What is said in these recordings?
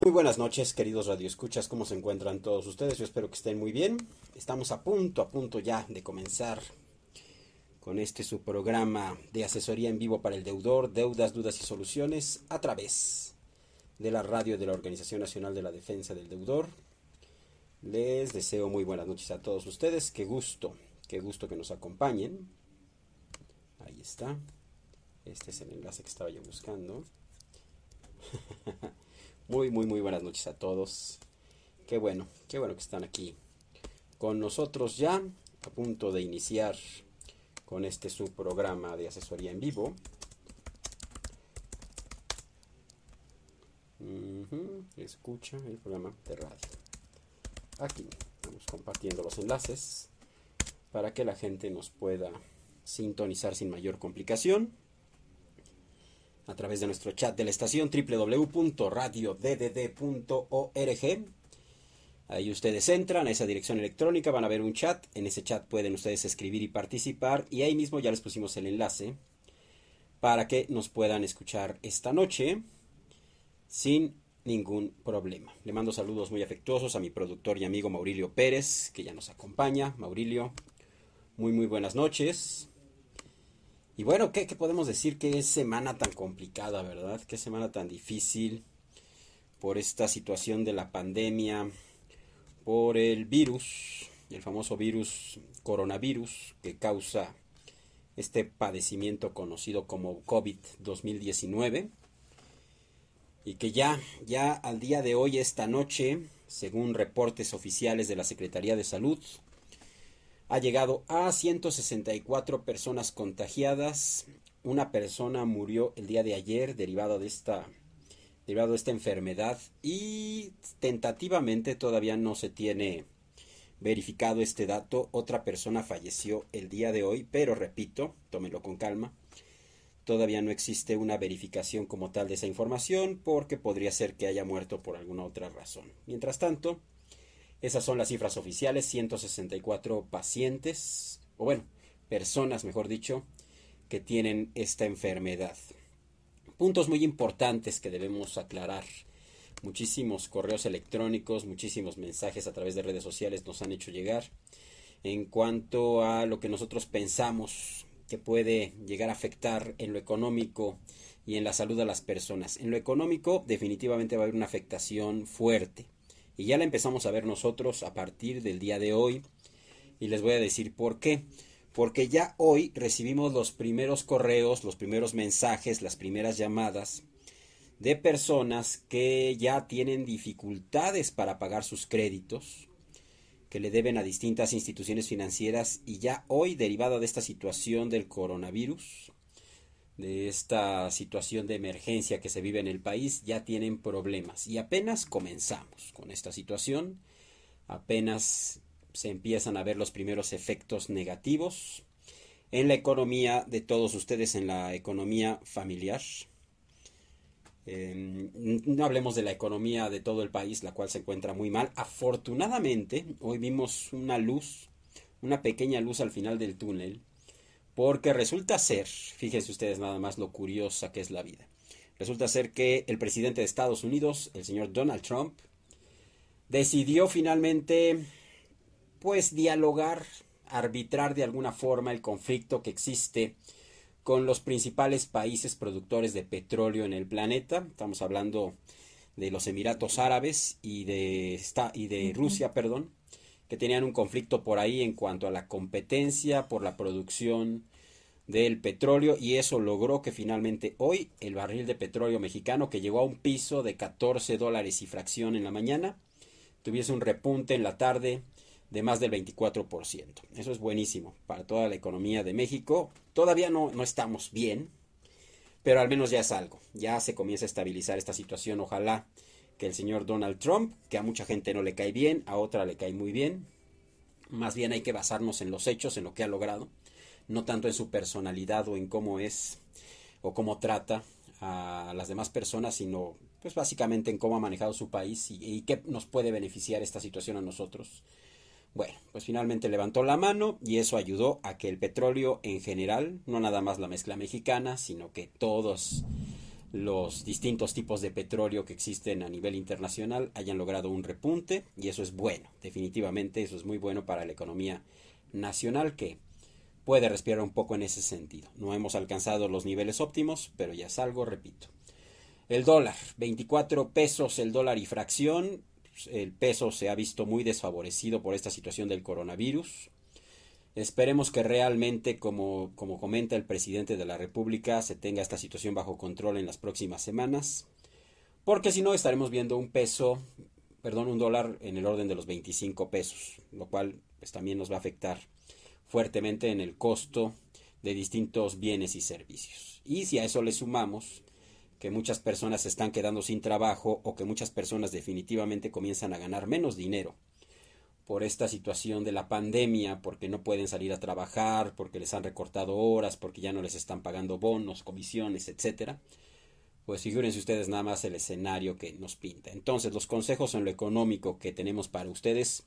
Muy buenas noches, queridos radioescuchas, ¿cómo se encuentran todos ustedes? Yo espero que estén muy bien. Estamos a punto ya de comenzar con su programa de asesoría en vivo para el deudor, deudas, dudas y soluciones a través de la radio de la Organización Nacional de la Defensa del Deudor. Les deseo muy buenas noches a todos ustedes, qué gusto que nos acompañen. Ahí está, este es el enlace que estaba yo buscando. Muy buenas noches a todos. Qué bueno que están aquí con nosotros ya, a punto de iniciar con su programa de asesoría en vivo. Escucha el programa de radio. Aquí estamos compartiendo los enlaces para que la gente nos pueda sintonizar sin mayor complicación a través de nuestro chat de la estación www.radioDDD.org. Ahí ustedes entran a esa dirección electrónica, van a ver un chat, en ese chat pueden ustedes escribir y participar, y ahí mismo ya les pusimos el enlace para que nos puedan escuchar esta noche sin ningún problema. Le mando saludos muy afectuosos a mi productor y amigo Maurilio Pérez, que ya nos acompaña. Maurilio, muy buenas noches. Y bueno, ¿qué podemos decir? Que es semana tan complicada, ¿verdad? Qué semana tan difícil por esta situación de la pandemia, por el virus, el famoso virus coronavirus que causa este padecimiento conocido como COVID-2019 y que ya al día de hoy, esta noche, según reportes oficiales de la Secretaría de Salud, ha llegado a 164 personas contagiadas. Una persona murió el día de ayer derivado de esta enfermedad y tentativamente todavía no se tiene verificado este dato. Otra persona falleció el día de hoy, pero repito, tómenlo con calma. Todavía no existe una verificación como tal de esa información porque podría ser que haya muerto por alguna otra razón. Mientras tanto, esas son las cifras oficiales: 164 pacientes, o bueno, personas, mejor dicho, que tienen esta enfermedad. Puntos muy importantes que debemos aclarar. Muchísimos correos electrónicos, muchísimos mensajes a través de redes sociales nos han hecho llegar en cuanto a lo que nosotros pensamos que puede llegar a afectar en lo económico y en la salud de las personas. En lo económico definitivamente va a haber una afectación fuerte y ya la empezamos a ver nosotros a partir del día de hoy, y les voy a decir por qué. Porque ya hoy recibimos los primeros correos, los primeros mensajes, las primeras llamadas de personas que ya tienen dificultades para pagar sus créditos, que le deben a distintas instituciones financieras, y ya hoy, derivado de esta situación del coronavirus, de esta situación de emergencia que se vive en el país, ya tienen problemas. Y apenas comenzamos con esta situación, apenas se empiezan a ver los primeros efectos negativos en la economía de todos ustedes, en la economía familiar. No hablemos de la economía de todo el país, la cual se encuentra muy mal. Afortunadamente, hoy vimos una luz, una pequeña luz al final del túnel, porque resulta ser, fíjense ustedes nada más lo curiosa que es la vida, resulta ser que el presidente de Estados Unidos, el señor Donald Trump, decidió finalmente pues dialogar, arbitrar de alguna forma el conflicto que existe con los principales países productores de petróleo en el planeta. Estamos hablando de los Emiratos Árabes y de Rusia, perdón, que tenían un conflicto por ahí en cuanto a la competencia por la producción del petróleo, y eso logró que finalmente hoy el barril de petróleo mexicano, que llegó a un piso de $14 y fracción en la mañana, tuviese un repunte en la tarde de más del 24%. Eso es buenísimo para toda la economía de México. Todavía no estamos bien, pero al menos ya es algo. Ya se comienza a estabilizar esta situación. Ojalá que el señor Donald Trump, que a mucha gente no le cae bien, a otra le cae muy bien. Más bien hay que basarnos en los hechos, en lo que ha logrado, no tanto en su personalidad o en cómo es o cómo trata a las demás personas, sino pues básicamente en cómo ha manejado su país y qué nos puede beneficiar esta situación a nosotros. Bueno, pues finalmente levantó la mano y eso ayudó a que el petróleo en general, no nada más la mezcla mexicana, sino que todos los distintos tipos de petróleo que existen a nivel internacional hayan logrado un repunte, y eso es bueno, definitivamente eso es muy bueno para la economía nacional, que puede respirar un poco en ese sentido. No hemos alcanzado los niveles óptimos, pero ya es algo, repito. El dólar, 24 pesos el dólar y fracción. El peso se ha visto muy desfavorecido por esta situación del coronavirus. Esperemos que realmente, como comenta el presidente de la República, se tenga esta situación bajo control en las próximas semanas, porque si no estaremos viendo un dólar en el orden de los 25 pesos, lo cual pues también nos va a afectar fuertemente en el costo de distintos bienes y servicios. Y si a eso le sumamos que muchas personas se están quedando sin trabajo, o que muchas personas definitivamente comienzan a ganar menos dinero por esta situación de la pandemia, porque no pueden salir a trabajar, porque les han recortado horas, porque ya no les están pagando bonos, comisiones, etcétera, pues figúrense ustedes nada más el escenario que nos pinta. Entonces, los consejos en lo económico que tenemos para ustedes: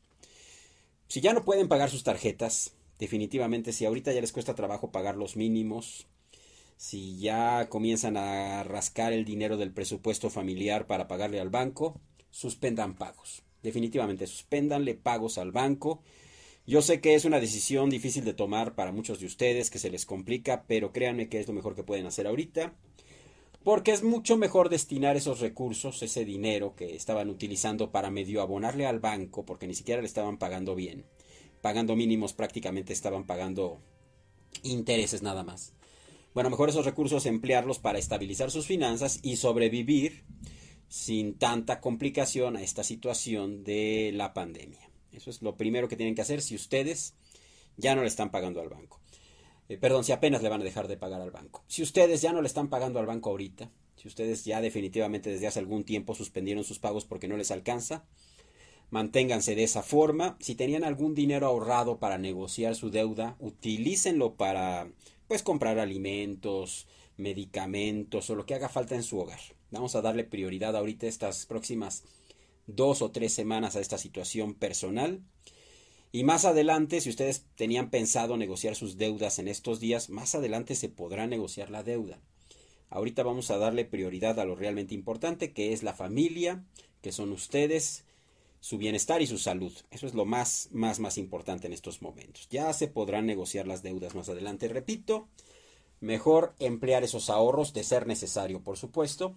si ya no pueden pagar sus tarjetas, definitivamente, si ahorita ya les cuesta trabajo pagar los mínimos, si ya comienzan a rascar el dinero del presupuesto familiar para pagarle al banco, suspendan pagos. Definitivamente, suspéndanle pagos al banco. Yo sé que es una decisión difícil de tomar para muchos de ustedes, que se les complica, pero créanme que es lo mejor que pueden hacer ahorita, porque es mucho mejor destinar esos recursos, ese dinero que estaban utilizando para medio abonarle al banco, porque ni siquiera le estaban pagando bien, pagando mínimos, prácticamente estaban pagando intereses nada más. Bueno, mejor esos recursos emplearlos para estabilizar sus finanzas y sobrevivir sin tanta complicación a esta situación de la pandemia. Eso es lo primero que tienen que hacer si ustedes ya no le están pagando al banco. Si apenas le van a dejar de pagar al banco. Si ustedes ya no le están pagando al banco ahorita, si ustedes ya definitivamente desde hace algún tiempo suspendieron sus pagos porque no les alcanza, manténganse de esa forma. Si tenían algún dinero ahorrado para negociar su deuda, utilícenlo para pues comprar alimentos, medicamentos o lo que haga falta en su hogar. Vamos a darle prioridad ahorita estas próximas 2 o 3 semanas a esta situación personal. Y más adelante, si ustedes tenían pensado negociar sus deudas en estos días, más adelante se podrá negociar la deuda. Ahorita vamos a darle prioridad a lo realmente importante, que es la familia, que son ustedes, su bienestar y su salud. Eso es lo más importante en estos momentos. Ya se podrán negociar las deudas más adelante. Repito, mejor emplear esos ahorros, de ser necesario, por supuesto,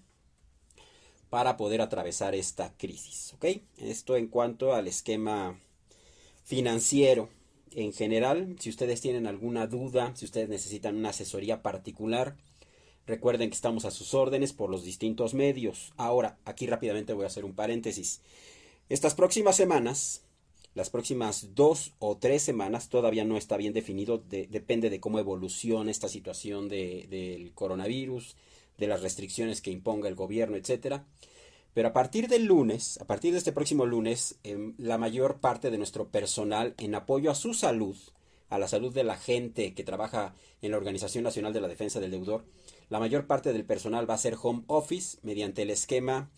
para poder atravesar esta crisis, ¿ok? Esto en cuanto al esquema financiero en general. Si ustedes tienen alguna duda, si ustedes necesitan una asesoría particular, recuerden que estamos a sus órdenes por los distintos medios. Ahora, aquí rápidamente voy a hacer un paréntesis. Estas próximas semanas, las próximas 2 o 3 semanas, todavía no está bien definido, depende de cómo evolucione esta situación del coronavirus, de las restricciones que imponga el gobierno, etcétera. Pero a partir del lunes, a partir de este próximo lunes, la mayor parte de nuestro personal, en apoyo a su salud, a la salud de la gente que trabaja en la Organización Nacional de la Defensa del Deudor, la mayor parte del personal va a ser home office mediante el esquema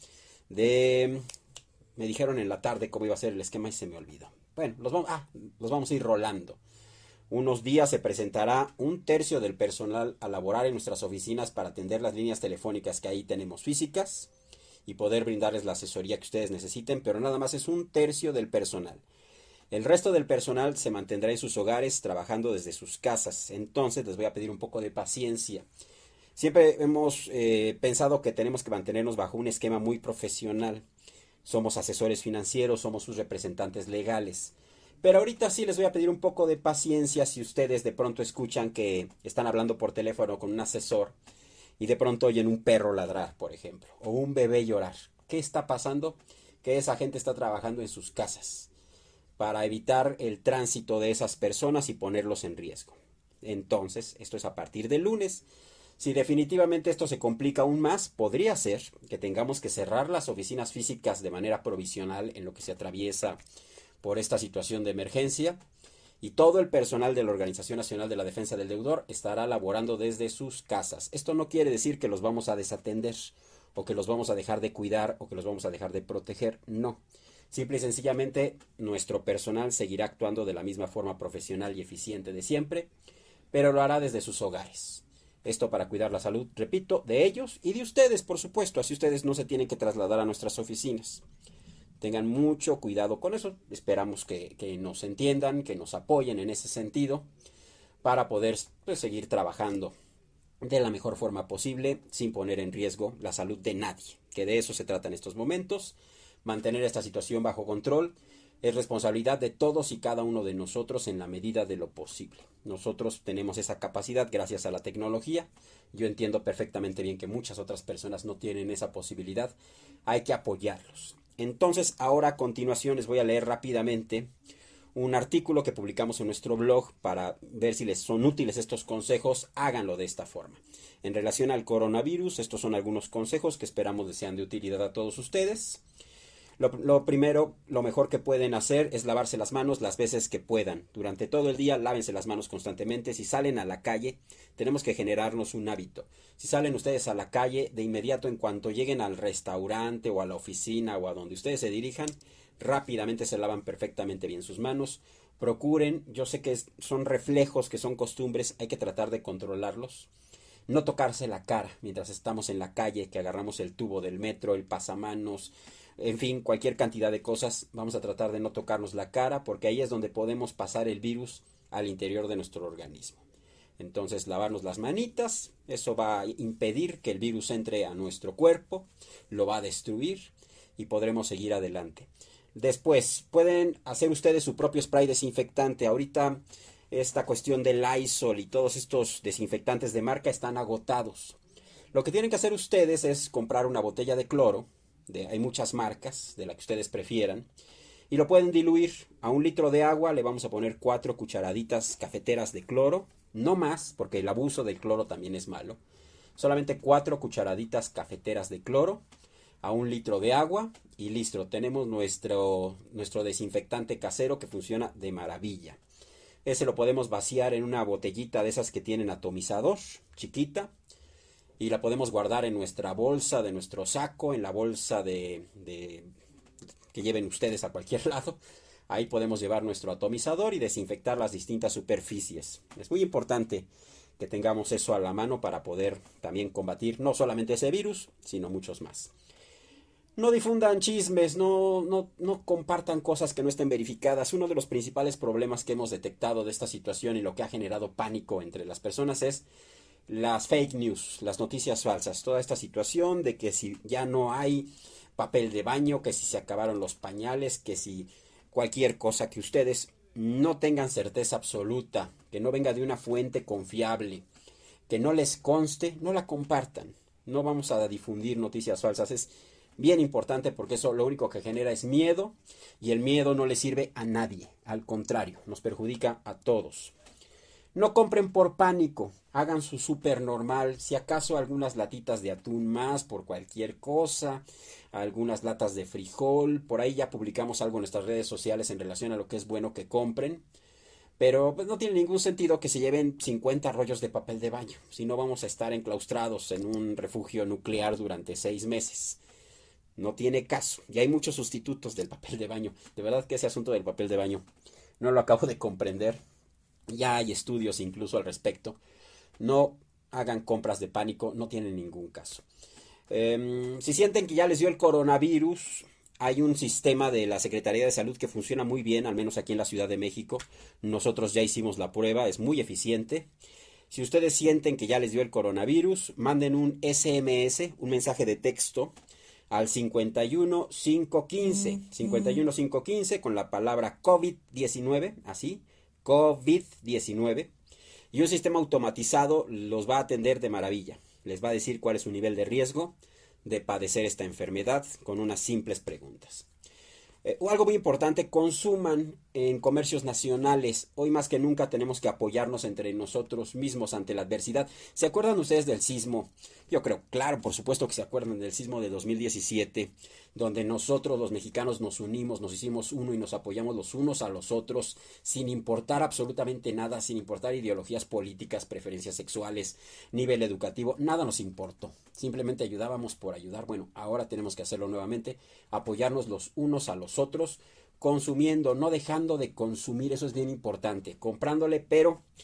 de... Me dijeron en la tarde cómo iba a ser el esquema y se me olvidó. Bueno, los vamos a ir rolando. Unos días se presentará un tercio del personal a laborar en nuestras oficinas para atender las líneas telefónicas que ahí tenemos físicas y poder brindarles la asesoría que ustedes necesiten, pero nada más es un tercio del personal. El resto del personal se mantendrá en sus hogares trabajando desde sus casas. Entonces les voy a pedir un poco de paciencia. Siempre hemos pensado que tenemos que mantenernos bajo un esquema muy profesional. Somos asesores financieros, somos sus representantes legales. Pero ahorita sí les voy a pedir un poco de paciencia si ustedes de pronto escuchan que están hablando por teléfono con un asesor y de pronto oyen un perro ladrar, por ejemplo, o un bebé llorar. ¿Qué está pasando? Que esa gente está trabajando en sus casas para evitar el tránsito de esas personas y ponerlos en riesgo. Entonces, esto es a partir del lunes. Si definitivamente esto se complica aún más, podría ser que tengamos que cerrar las oficinas físicas de manera provisional en lo que se atraviesa por esta situación de emergencia, y todo el personal de la Organización Nacional de la Defensa del Deudor estará laborando desde sus casas. Esto no quiere decir que los vamos a desatender, o que los vamos a dejar de cuidar, o que los vamos a dejar de proteger. No. Simple y sencillamente, nuestro personal seguirá actuando de la misma forma profesional y eficiente de siempre, pero lo hará desde sus hogares. Esto para cuidar la salud, repito, de ellos y de ustedes, por supuesto. Así ustedes no se tienen que trasladar a nuestras oficinas. Tengan mucho cuidado con eso. Esperamos que nos entiendan, que nos apoyen en ese sentido para poder pues, seguir trabajando de la mejor forma posible sin poner en riesgo la salud de nadie, que de eso se trata en estos momentos. Mantener esta situación bajo control es responsabilidad de todos y cada uno de nosotros en la medida de lo posible. Nosotros tenemos esa capacidad gracias a la tecnología. Yo entiendo perfectamente bien que muchas otras personas no tienen esa posibilidad. Hay que apoyarlos. Entonces, ahora a continuación les voy a leer rápidamente un artículo que publicamos en nuestro blog para ver si les son útiles estos consejos. Háganlo de esta forma. En relación al coronavirus, estos son algunos consejos que esperamos les sean de utilidad a todos ustedes. Lo primero, lo mejor que pueden hacer es lavarse las manos las veces que puedan. Durante todo el día, lávense las manos constantemente. Si salen a la calle, tenemos que generarnos un hábito. Si salen ustedes a la calle, de inmediato, en cuanto lleguen al restaurante o a la oficina o a donde ustedes se dirijan, rápidamente se lavan perfectamente bien sus manos. Procuren, yo sé que son reflejos, que son costumbres, hay que tratar de controlarlos. No tocarse la cara mientras estamos en la calle, que agarramos el tubo del metro, el pasamanos, en fin, cualquier cantidad de cosas. Vamos a tratar de no tocarnos la cara porque ahí es donde podemos pasar el virus al interior de nuestro organismo. Entonces, lavarnos las manitas, eso va a impedir que el virus entre a nuestro cuerpo, lo va a destruir y podremos seguir adelante. Después, pueden hacer ustedes su propio spray desinfectante. Ahorita esta cuestión del Lysol y todos estos desinfectantes de marca están agotados. Lo que tienen que hacer ustedes es comprar una botella de cloro. Hay muchas marcas, de la que ustedes prefieran, y lo pueden diluir. A 1 litro de agua le vamos a poner 4 cucharaditas cafeteras de cloro, no más, porque el abuso del cloro también es malo. Solamente 4 cucharaditas cafeteras de cloro a 1 litro de agua y listo, tenemos nuestro desinfectante casero que funciona de maravilla. Ese lo podemos vaciar en una botellita de esas que tienen atomizador, chiquita, y la podemos guardar en nuestra bolsa, de nuestro saco, en la bolsa que lleven ustedes a cualquier lado. Ahí podemos llevar nuestro atomizador y desinfectar las distintas superficies. Es muy importante que tengamos eso a la mano para poder también combatir no solamente ese virus, sino muchos más. No difundan chismes, no compartan cosas que no estén verificadas. Uno de los principales problemas que hemos detectado de esta situación y lo que ha generado pánico entre las personas es las fake news, las noticias falsas. Toda esta situación de que si ya no hay papel de baño, que si se acabaron los pañales, que si cualquier cosa que ustedes no tengan certeza absoluta, que no venga de una fuente confiable, que no les conste, no la compartan. No vamos a difundir noticias falsas. Es bien importante porque eso lo único que genera es miedo y el miedo no le sirve a nadie. Al contrario, nos perjudica a todos. No compren por pánico, hagan su súper normal, si acaso algunas latitas de atún más por cualquier cosa, algunas latas de frijol, por ahí ya publicamos algo en nuestras redes sociales en relación a lo que es bueno que compren, pero pues no tiene ningún sentido que se lleven 50 rollos de papel de baño, si no vamos a estar enclaustrados en un refugio nuclear durante 6 meses. No tiene caso, y hay muchos sustitutos del papel de baño, de verdad que ese asunto del papel de baño no lo acabo de comprender. Ya hay estudios incluso al respecto. No hagan compras de pánico, no tienen ningún caso. Si sienten que ya les dio el coronavirus, hay un sistema de la Secretaría de Salud que funciona muy bien, al menos aquí en la Ciudad de México. Nosotros ya hicimos la prueba, es muy eficiente. Si ustedes sienten que ya les dio el coronavirus, manden un SMS, un mensaje de texto, al 51515, 51515 con la palabra COVID-19, así, COVID-19, y un sistema automatizado los va a atender de maravilla. Les va a decir cuál es su nivel de riesgo de padecer esta enfermedad con unas simples preguntas. Algo muy importante, consuman en comercios nacionales. Hoy más que nunca tenemos que apoyarnos entre nosotros mismos ante la adversidad. ¿Se acuerdan ustedes del sismo? Yo creo, claro, por supuesto que se acuerdan del sismo de 2017, donde nosotros los mexicanos nos unimos, nos hicimos uno y nos apoyamos los unos a los otros, sin importar absolutamente nada, sin importar ideologías políticas, preferencias sexuales, nivel educativo, nada nos importó. Simplemente ayudábamos por ayudar. Bueno, ahora tenemos que hacerlo nuevamente, apoyarnos los unos a los otros, consumiendo, no dejando de consumir, eso es bien importante, comprándole, pero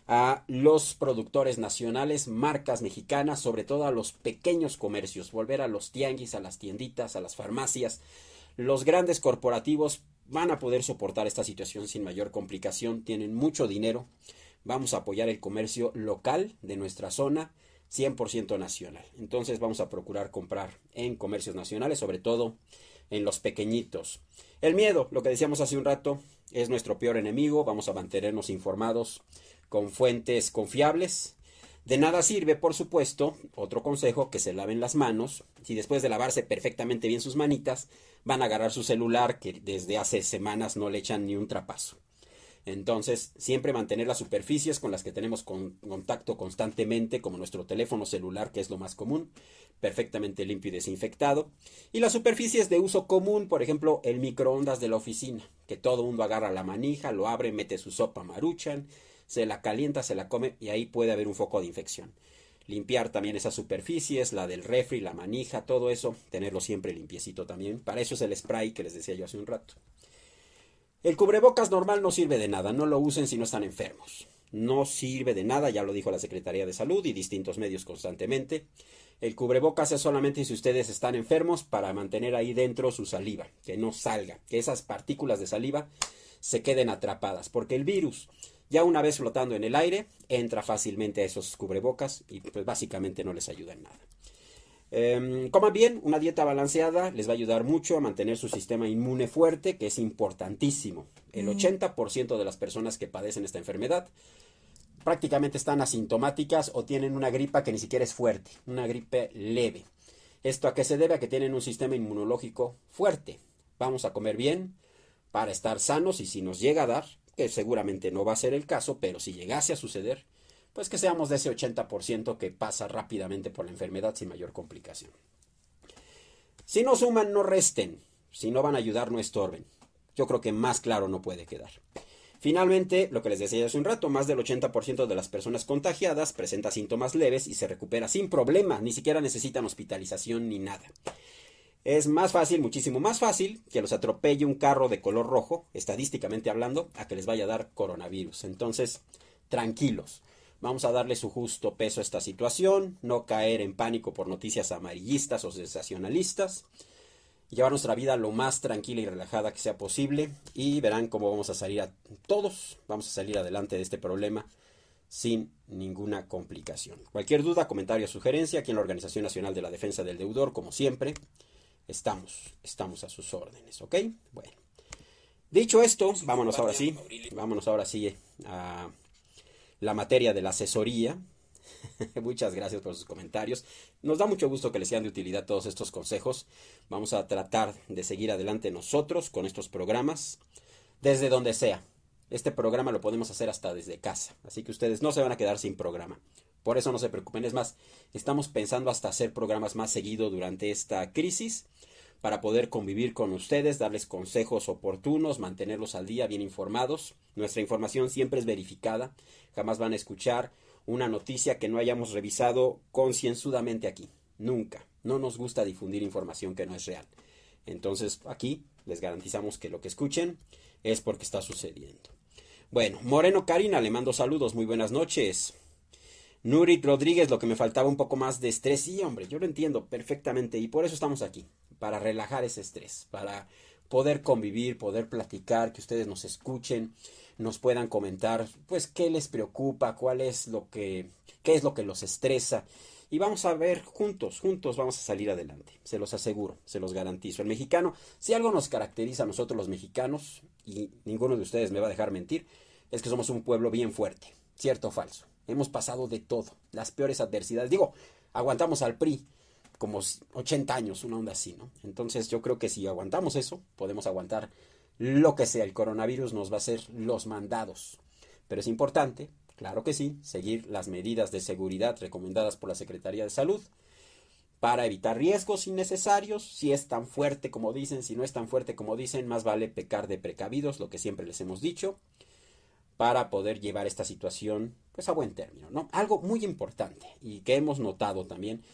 a los productores nacionales, marcas mexicanas, sobre todo a los pequeños comercios, volver a los tianguis, a las tienditas, a las farmacias. Los grandes corporativos van a poder soportar esta situación sin mayor complicación, tienen mucho dinero. Vamos a apoyar el comercio local de nuestra zona, 100% nacional. Entonces vamos a procurar comprar en comercios nacionales, sobre todo en los pequeñitos. El miedo, lo que decíamos hace un rato, es nuestro peor enemigo. Vamos a mantenernos informados con fuentes confiables. De nada sirve, por supuesto, otro consejo, que se laven las manos. Si después de lavarse perfectamente bien sus manitas, van a agarrar su celular que desde hace semanas no le echan ni un trapazo. Entonces, siempre mantener las superficies con las que tenemos contacto constantemente, como nuestro teléfono celular, que es lo más común, perfectamente limpio y desinfectado. Y las superficies de uso común, por ejemplo, el microondas de la oficina, que todo mundo agarra la manija, lo abre, mete su sopa Maruchan, se la calienta, se la come y ahí puede haber un foco de infección. Limpiar también esas superficies, la del refri, la manija, todo eso, tenerlo siempre limpiecito también. Para eso es el spray que les decía yo hace un rato. El cubrebocas normal no sirve de nada, no lo usen si no están enfermos. No sirve de nada, ya lo dijo la Secretaría de Salud y distintos medios constantemente. El cubrebocas es solamente si ustedes están enfermos para mantener ahí dentro su saliva, que no salga, que esas partículas de saliva se queden atrapadas, porque el virus, ya una vez flotando en el aire, entra fácilmente a esos cubrebocas y pues básicamente no les ayuda en nada. Coman bien, una dieta balanceada les va a ayudar mucho a mantener su sistema inmune fuerte, que es importantísimo. El 80% de las personas que padecen esta enfermedad prácticamente están asintomáticas o tienen una gripa que ni siquiera es fuerte, una gripe leve. ¿Esto a qué se debe? A que tienen un sistema inmunológico fuerte. Vamos a comer bien para estar sanos y si nos llega a dar, que seguramente no va a ser el caso, pero si llegase a suceder, pues que seamos de ese 80% que pasa rápidamente por la enfermedad sin mayor complicación. Si no suman, no resten. Si no van a ayudar, no estorben. Yo creo que más claro no puede quedar. Finalmente, lo que les decía hace un rato, más del 80% de las personas contagiadas presenta síntomas leves y se recupera sin problema, ni siquiera necesitan hospitalización ni nada. Es más fácil, muchísimo más fácil, que los atropelle un carro de color rojo, estadísticamente hablando, a que les vaya a dar coronavirus. Entonces, tranquilos. Vamos a darle su justo peso a esta situación, no caer en pánico por noticias amarillistas o sensacionalistas, llevar nuestra vida lo más tranquila y relajada que sea posible y verán cómo vamos a salir vamos a salir adelante de este problema sin ninguna complicación. Cualquier duda, comentario o sugerencia, aquí en la Organización Nacional de la Defensa del Deudor, como siempre, estamos a sus órdenes, ¿ok? Bueno, dicho esto, vámonos ahora sí a la materia de la asesoría. Muchas gracias por sus comentarios. Nos da mucho gusto que les sean de utilidad todos estos consejos. Vamos a tratar de seguir adelante nosotros con estos programas desde donde sea. Este programa lo podemos hacer hasta desde casa, así que ustedes no se van a quedar sin programa. Por eso no se preocupen, es más, estamos pensando hasta hacer programas más seguido durante esta crisis para poder convivir con ustedes, darles consejos oportunos, mantenerlos al día, bien informados. Nuestra información siempre es verificada, jamás van a escuchar una noticia que no hayamos revisado concienzudamente aquí, nunca. No nos gusta difundir información que no es real. Entonces aquí les garantizamos que lo que escuchen es porque está sucediendo. Bueno, Moreno Karina, le mando saludos, muy buenas noches. Nurit Rodríguez, lo que me faltaba un poco más de estrés. Sí, hombre, yo lo entiendo perfectamente y por eso estamos aquí, para relajar ese estrés, para poder convivir, poder platicar, que ustedes nos escuchen, nos puedan comentar, pues, qué les preocupa, qué es lo que los estresa. Y vamos a ver juntos vamos a salir adelante, se los aseguro, se los garantizo. El mexicano, si algo nos caracteriza a nosotros los mexicanos, y ninguno de ustedes me va a dejar mentir, es que somos un pueblo bien fuerte, cierto o falso. Hemos pasado de todo, las peores adversidades. Digo, aguantamos al PRI como 80 años, una onda así, ¿no? Entonces yo creo que si aguantamos eso, podemos aguantar lo que sea. El coronavirus nos va a hacer los mandados. Pero es importante, claro que sí, seguir las medidas de seguridad recomendadas por la Secretaría de Salud para evitar riesgos innecesarios. Si es tan fuerte como dicen, si no es tan fuerte como dicen, más vale pecar de precavidos, lo que siempre les hemos dicho, para poder llevar esta situación pues a buen término, ¿no? Algo muy importante y que hemos notado también,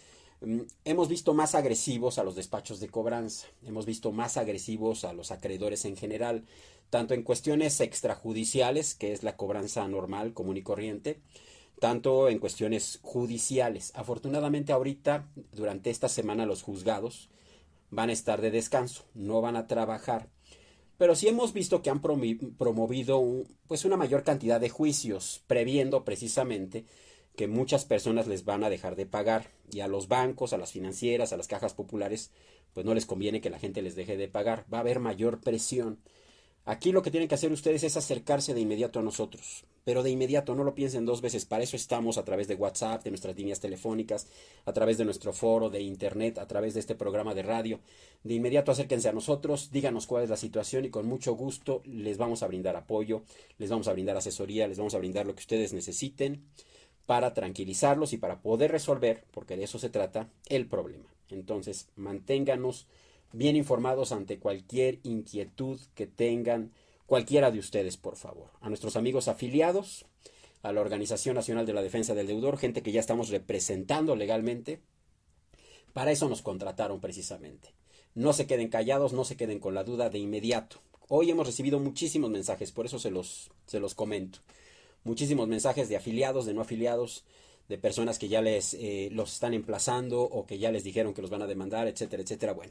Hemos visto más agresivos a los despachos de cobranza, hemos visto más agresivos a los acreedores en general, tanto en cuestiones extrajudiciales, que es la cobranza normal, común y corriente, tanto en cuestiones judiciales. Afortunadamente ahorita, durante esta semana, los juzgados van a estar de descanso, no van a trabajar. Pero sí hemos visto que han promovido pues una mayor cantidad de juicios, previendo precisamente que muchas personas les van a dejar de pagar, y a los bancos, a las financieras, a las cajas populares, pues no les conviene que la gente les deje de pagar, va a haber mayor presión. Aquí lo que tienen que hacer ustedes es acercarse de inmediato a nosotros, pero de inmediato, no lo piensen dos veces, para eso estamos a través de WhatsApp, de nuestras líneas telefónicas, a través de nuestro foro de internet, a través de este programa de radio. De inmediato acérquense a nosotros, díganos cuál es la situación y con mucho gusto les vamos a brindar apoyo, les vamos a brindar asesoría, les vamos a brindar lo que ustedes necesiten para tranquilizarlos y para poder resolver, porque de eso se trata, el problema. Entonces, manténganos bien informados ante cualquier inquietud que tengan cualquiera de ustedes, por favor. A nuestros amigos afiliados, a la Organización Nacional de la Defensa del Deudor, gente que ya estamos representando legalmente, para eso nos contrataron precisamente. No se queden callados, no se queden con la duda de inmediato. Hoy hemos recibido muchísimos mensajes, por eso se los comento. Muchísimos mensajes de afiliados, de no afiliados, de personas que ya los están emplazando o que ya les dijeron que los van a demandar, etcétera, etcétera. Bueno,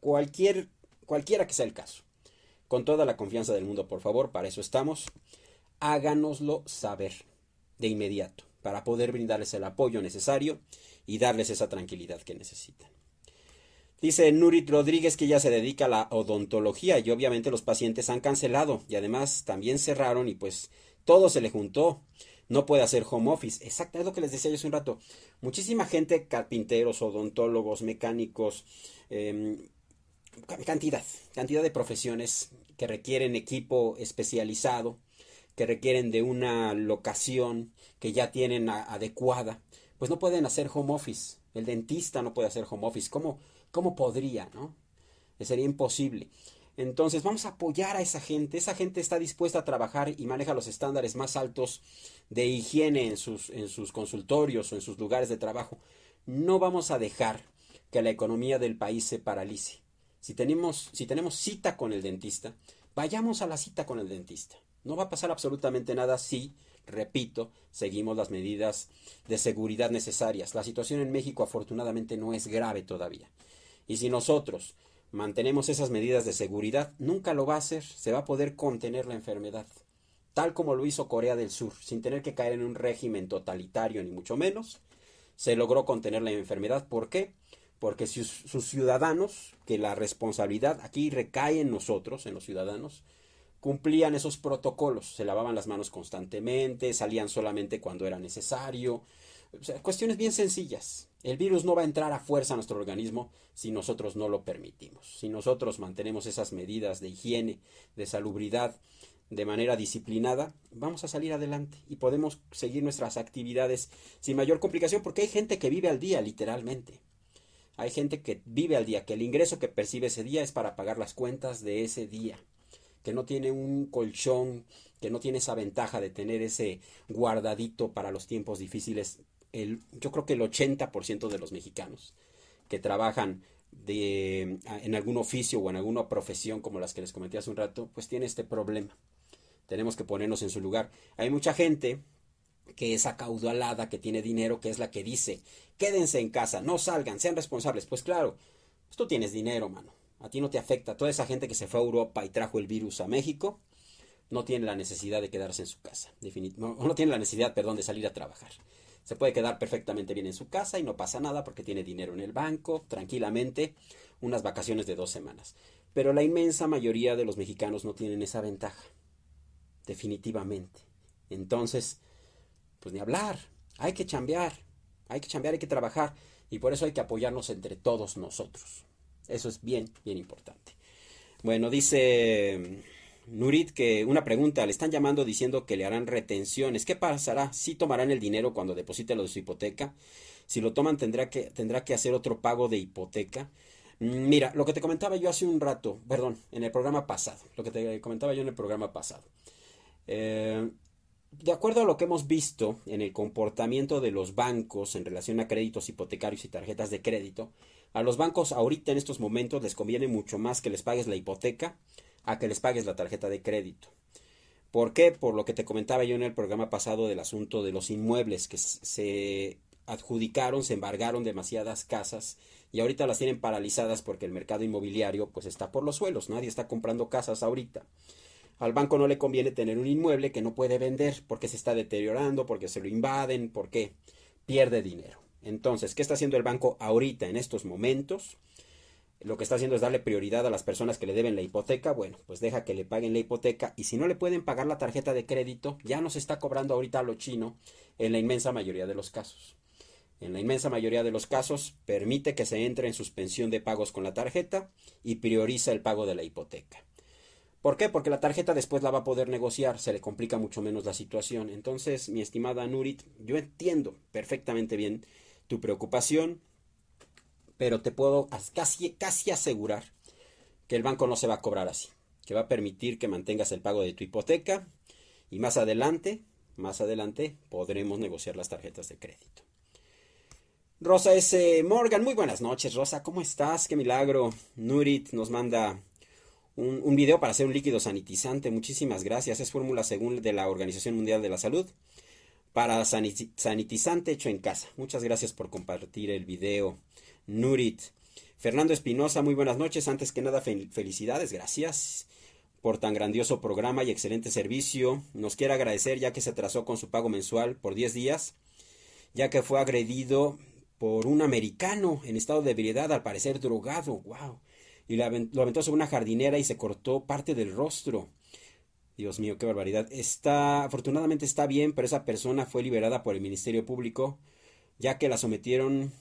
cualquiera que sea el caso, con toda la confianza del mundo, por favor, para eso estamos, háganoslo saber de inmediato, para poder brindarles el apoyo necesario y darles esa tranquilidad que necesitan. Dice Nurit Rodríguez que ya se dedica a la odontología y obviamente los pacientes han cancelado y además también cerraron y pues todo se le juntó. No puede hacer home office. Exacto, es lo que les decía yo hace un rato. Muchísima gente, carpinteros, odontólogos, mecánicos, cantidad de profesiones que requieren equipo especializado, que requieren de una locación que ya tienen adecuada, pues no pueden hacer home office. El dentista no puede hacer home office. ¿Cómo podría, no? Sería imposible. Entonces vamos a apoyar a esa gente está dispuesta a trabajar y maneja los estándares más altos de higiene en sus consultorios o en sus lugares de trabajo. No vamos a dejar que la economía del país se paralice. Si tenemos cita con el dentista, vayamos a la cita con el dentista. No va a pasar absolutamente nada si, repito, seguimos las medidas de seguridad necesarias. La situación en México afortunadamente no es grave todavía. Y si nosotros mantenemos esas medidas de seguridad, nunca lo va a hacer, se va a poder contener la enfermedad, tal como lo hizo Corea del Sur, sin tener que caer en un régimen totalitario ni mucho menos, se logró contener la enfermedad. ¿Por qué? Porque sus ciudadanos, que la responsabilidad aquí recae en nosotros, en los ciudadanos, cumplían esos protocolos, se lavaban las manos constantemente, salían solamente cuando era necesario, o sea, cuestiones bien sencillas. El virus no va a entrar a fuerza a nuestro organismo si nosotros no lo permitimos. Si nosotros mantenemos esas medidas de higiene, de salubridad, de manera disciplinada, vamos a salir adelante y podemos seguir nuestras actividades sin mayor complicación, porque hay gente que vive al día, literalmente. Hay gente que vive al día, que el ingreso que percibe ese día es para pagar las cuentas de ese día, que no tiene un colchón, que no tiene esa ventaja de tener ese guardadito para los tiempos difíciles. Yo creo que el 80% de los mexicanos que trabajan en algún oficio o en alguna profesión como las que les comenté hace un rato, pues tiene este problema. Tenemos que ponernos en su lugar. Hay mucha gente que es acaudalada, que tiene dinero, que es la que dice, quédense en casa, no salgan, sean responsables. Pues claro, pues tú tienes dinero, mano. A ti no te afecta. Toda esa gente que se fue a Europa y trajo el virus a México no tiene la necesidad de quedarse en su casa. No tiene la necesidad, perdón, de salir a trabajar. Se puede quedar perfectamente bien en su casa y no pasa nada porque tiene dinero en el banco, tranquilamente, unas vacaciones de 2 semanas. Pero la inmensa mayoría de los mexicanos no tienen esa ventaja. Definitivamente. Entonces, pues ni hablar. Hay que chambear, hay que trabajar. Y por eso hay que apoyarnos entre todos nosotros. Eso es bien, bien importante. Bueno, dice Nurit que una pregunta, le están llamando diciendo que le harán retenciones. ¿Qué pasará? ¿Sí tomarán el dinero cuando deposite lo de su hipoteca? Si lo toman, tendrá que hacer otro pago de hipoteca. Mira, lo que te comentaba yo hace un rato, perdón, en el programa pasado, de acuerdo a lo que hemos visto en el comportamiento de los bancos en relación a créditos hipotecarios y tarjetas de crédito, a los bancos ahorita en estos momentos les conviene mucho más que les pagues la hipoteca a que les pagues la tarjeta de crédito. ¿Por qué? Por lo que te comentaba yo en el programa pasado del asunto de los inmuebles que se adjudicaron, se embargaron demasiadas casas y ahorita las tienen paralizadas porque el mercado inmobiliario pues está por los suelos, nadie está comprando casas ahorita. Al banco no le conviene tener un inmueble que no puede vender porque se está deteriorando, porque se lo invaden, porque pierde dinero. Entonces, ¿qué está haciendo el banco ahorita en estos momentos? Lo que está haciendo es darle prioridad a las personas que le deben la hipoteca. Bueno, pues deja que le paguen la hipoteca y si no le pueden pagar la tarjeta de crédito, ya no se está cobrando ahorita a lo chino en la inmensa mayoría de los casos. En la inmensa mayoría de los casos permite que se entre en suspensión de pagos con la tarjeta y prioriza el pago de la hipoteca. ¿Por qué? Porque la tarjeta después la va a poder negociar, se le complica mucho menos la situación. Entonces, mi estimada Nurit, yo entiendo perfectamente bien tu preocupación, pero te puedo casi asegurar que el banco no se va a cobrar así, que va a permitir que mantengas el pago de tu hipoteca y más adelante podremos negociar las tarjetas de crédito. Rosa S. Morgan, muy buenas noches, Rosa, ¿cómo estás? Qué milagro. Nurit nos manda un video para hacer un líquido sanitizante. Muchísimas gracias. Es fórmula según de la Organización Mundial de la Salud para sanitizante hecho en casa. Muchas gracias por compartir el video, Nurit. Fernando Espinosa, muy buenas noches. Antes que nada, felicidades. Gracias por tan grandioso programa y excelente servicio. Nos quiere agradecer ya que se atrasó con su pago mensual por 10 días, ya que fue agredido por un americano en estado de ebriedad, al parecer drogado. Wow. Y lo aventó sobre una jardinera y se cortó parte del rostro. Dios mío, qué barbaridad. Afortunadamente está bien, pero esa persona fue liberada por el Ministerio Público, ya que la sometieron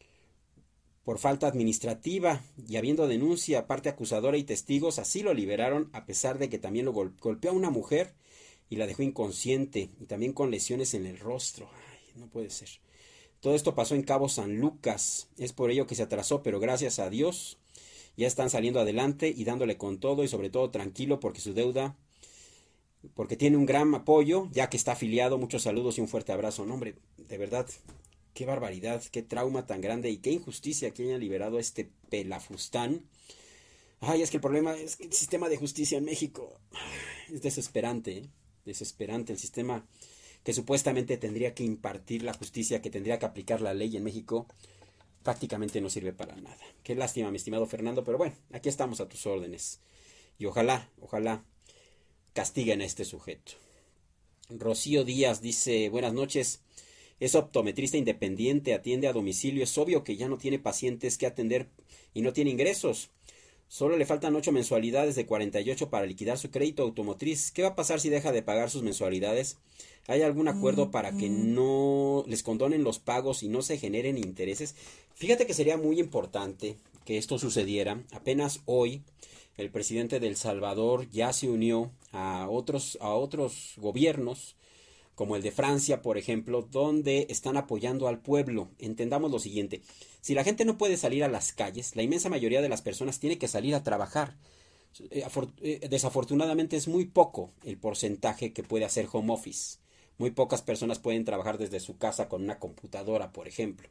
por falta administrativa y habiendo denuncia, parte acusadora y testigos, así lo liberaron a pesar de que también lo golpeó a una mujer y la dejó inconsciente y también con lesiones en el rostro. Ay, no puede ser. Todo esto pasó en Cabo San Lucas. Es por ello que se atrasó, pero gracias a Dios ya están saliendo adelante y dándole con todo y sobre todo tranquilo porque su deuda, porque tiene un gran apoyo ya que está afiliado. Muchos saludos y un fuerte abrazo. No, hombre, de verdad, qué barbaridad, qué trauma tan grande y qué injusticia que hayan liberado a este pelafustán. Ay, es que el problema es que el sistema de justicia en México es desesperante, ¿eh? Desesperante. El sistema que supuestamente tendría que impartir la justicia, que tendría que aplicar la ley en México, prácticamente no sirve para nada. Qué lástima, mi estimado Fernando, pero bueno, aquí estamos a tus órdenes. Y ojalá castiguen a este sujeto. Rocío Díaz dice, buenas noches. Es optometrista independiente, atiende a domicilio. Es obvio que ya no tiene pacientes que atender y no tiene ingresos. Solo le faltan 8 mensualidades de 48 para liquidar su crédito automotriz. ¿Qué va a pasar si deja de pagar sus mensualidades? ¿Hay algún acuerdo para que no les condonen los pagos y no se generen intereses? Fíjate que sería muy importante que esto sucediera. Apenas hoy el presidente de El Salvador ya se unió a otros gobiernos, como el de Francia, por ejemplo, donde están apoyando al pueblo. Entendamos lo siguiente: si la gente no puede salir a las calles, la inmensa mayoría de las personas tiene que salir a trabajar. Desafortunadamente es muy poco el porcentaje que puede hacer home office. Muy pocas personas pueden trabajar desde su casa con una computadora, por ejemplo.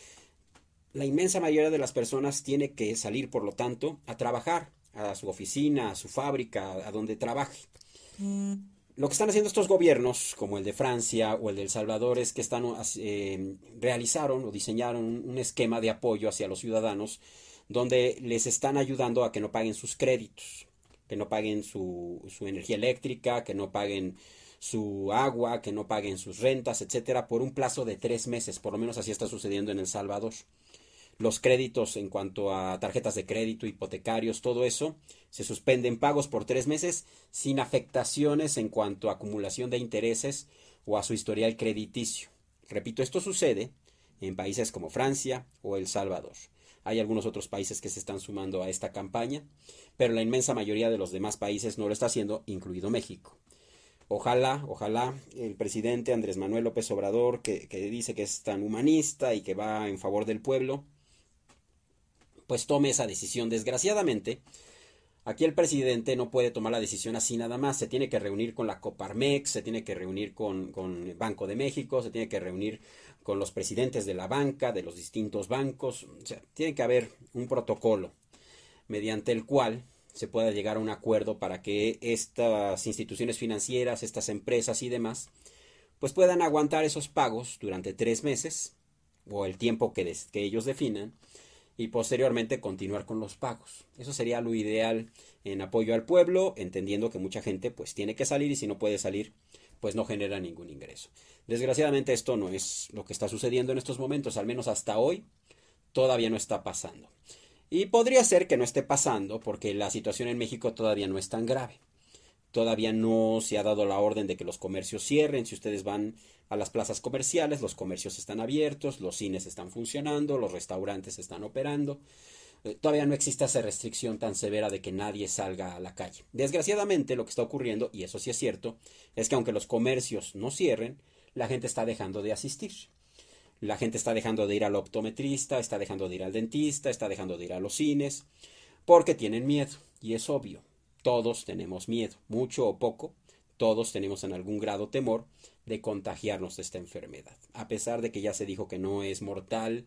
La inmensa mayoría de las personas tiene que salir, por lo tanto, a trabajar, a su oficina, a su fábrica, a donde trabaje. Lo que están haciendo estos gobiernos, como el de Francia o el de El Salvador, es que realizaron o diseñaron un esquema de apoyo hacia los ciudadanos donde les están ayudando a que no paguen sus créditos, que no paguen su energía eléctrica, que no paguen su agua, que no paguen sus rentas, etcétera, por un plazo de 3 meses. Por lo menos así está sucediendo en El Salvador. Los créditos en cuanto a tarjetas de crédito, hipotecarios, todo eso, se suspenden pagos por 3 meses sin afectaciones en cuanto a acumulación de intereses o a su historial crediticio. Repito, esto sucede en países como Francia o El Salvador. Hay algunos otros países que se están sumando a esta campaña, pero la inmensa mayoría de los demás países no lo está haciendo, incluido México. Ojalá el presidente Andrés Manuel López Obrador, que dice que es tan humanista y que va en favor del pueblo, pues tome esa decisión. Desgraciadamente, Aquí el presidente no puede tomar la decisión así nada más, se tiene que reunir con la Coparmex, se tiene que reunir con Banco de México, se tiene que reunir con los presidentes de la banca, de los distintos bancos, o sea, tiene que haber un protocolo mediante el cual se pueda llegar a un acuerdo para que estas instituciones financieras, estas empresas y demás, pues puedan aguantar esos pagos durante 3 meses o el tiempo que ellos definan y posteriormente continuar con los pagos. Eso sería lo ideal en apoyo al pueblo, entendiendo que mucha gente pues tiene que salir y si no puede salir pues no genera ningún ingreso. Desgraciadamente esto no es lo que está sucediendo en estos momentos, al menos hasta hoy todavía no está pasando. Y podría ser que no esté pasando porque la situación en México todavía no es tan grave. Todavía no se ha dado la orden de que los comercios cierren. Si ustedes van a las plazas comerciales, los comercios están abiertos, los cines están funcionando, los restaurantes están operando. Todavía no existe esa restricción tan severa de que nadie salga a la calle. Desgraciadamente lo que está ocurriendo, y eso sí es cierto, es que aunque los comercios no cierren, la gente está dejando de asistir. La gente está dejando de ir al optometrista, está dejando de ir al dentista, está dejando de ir a los cines, porque tienen miedo, y es obvio. Todos tenemos miedo, mucho o poco, todos tenemos en algún grado temor de contagiarnos de esta enfermedad. A pesar de que ya se dijo que no es mortal,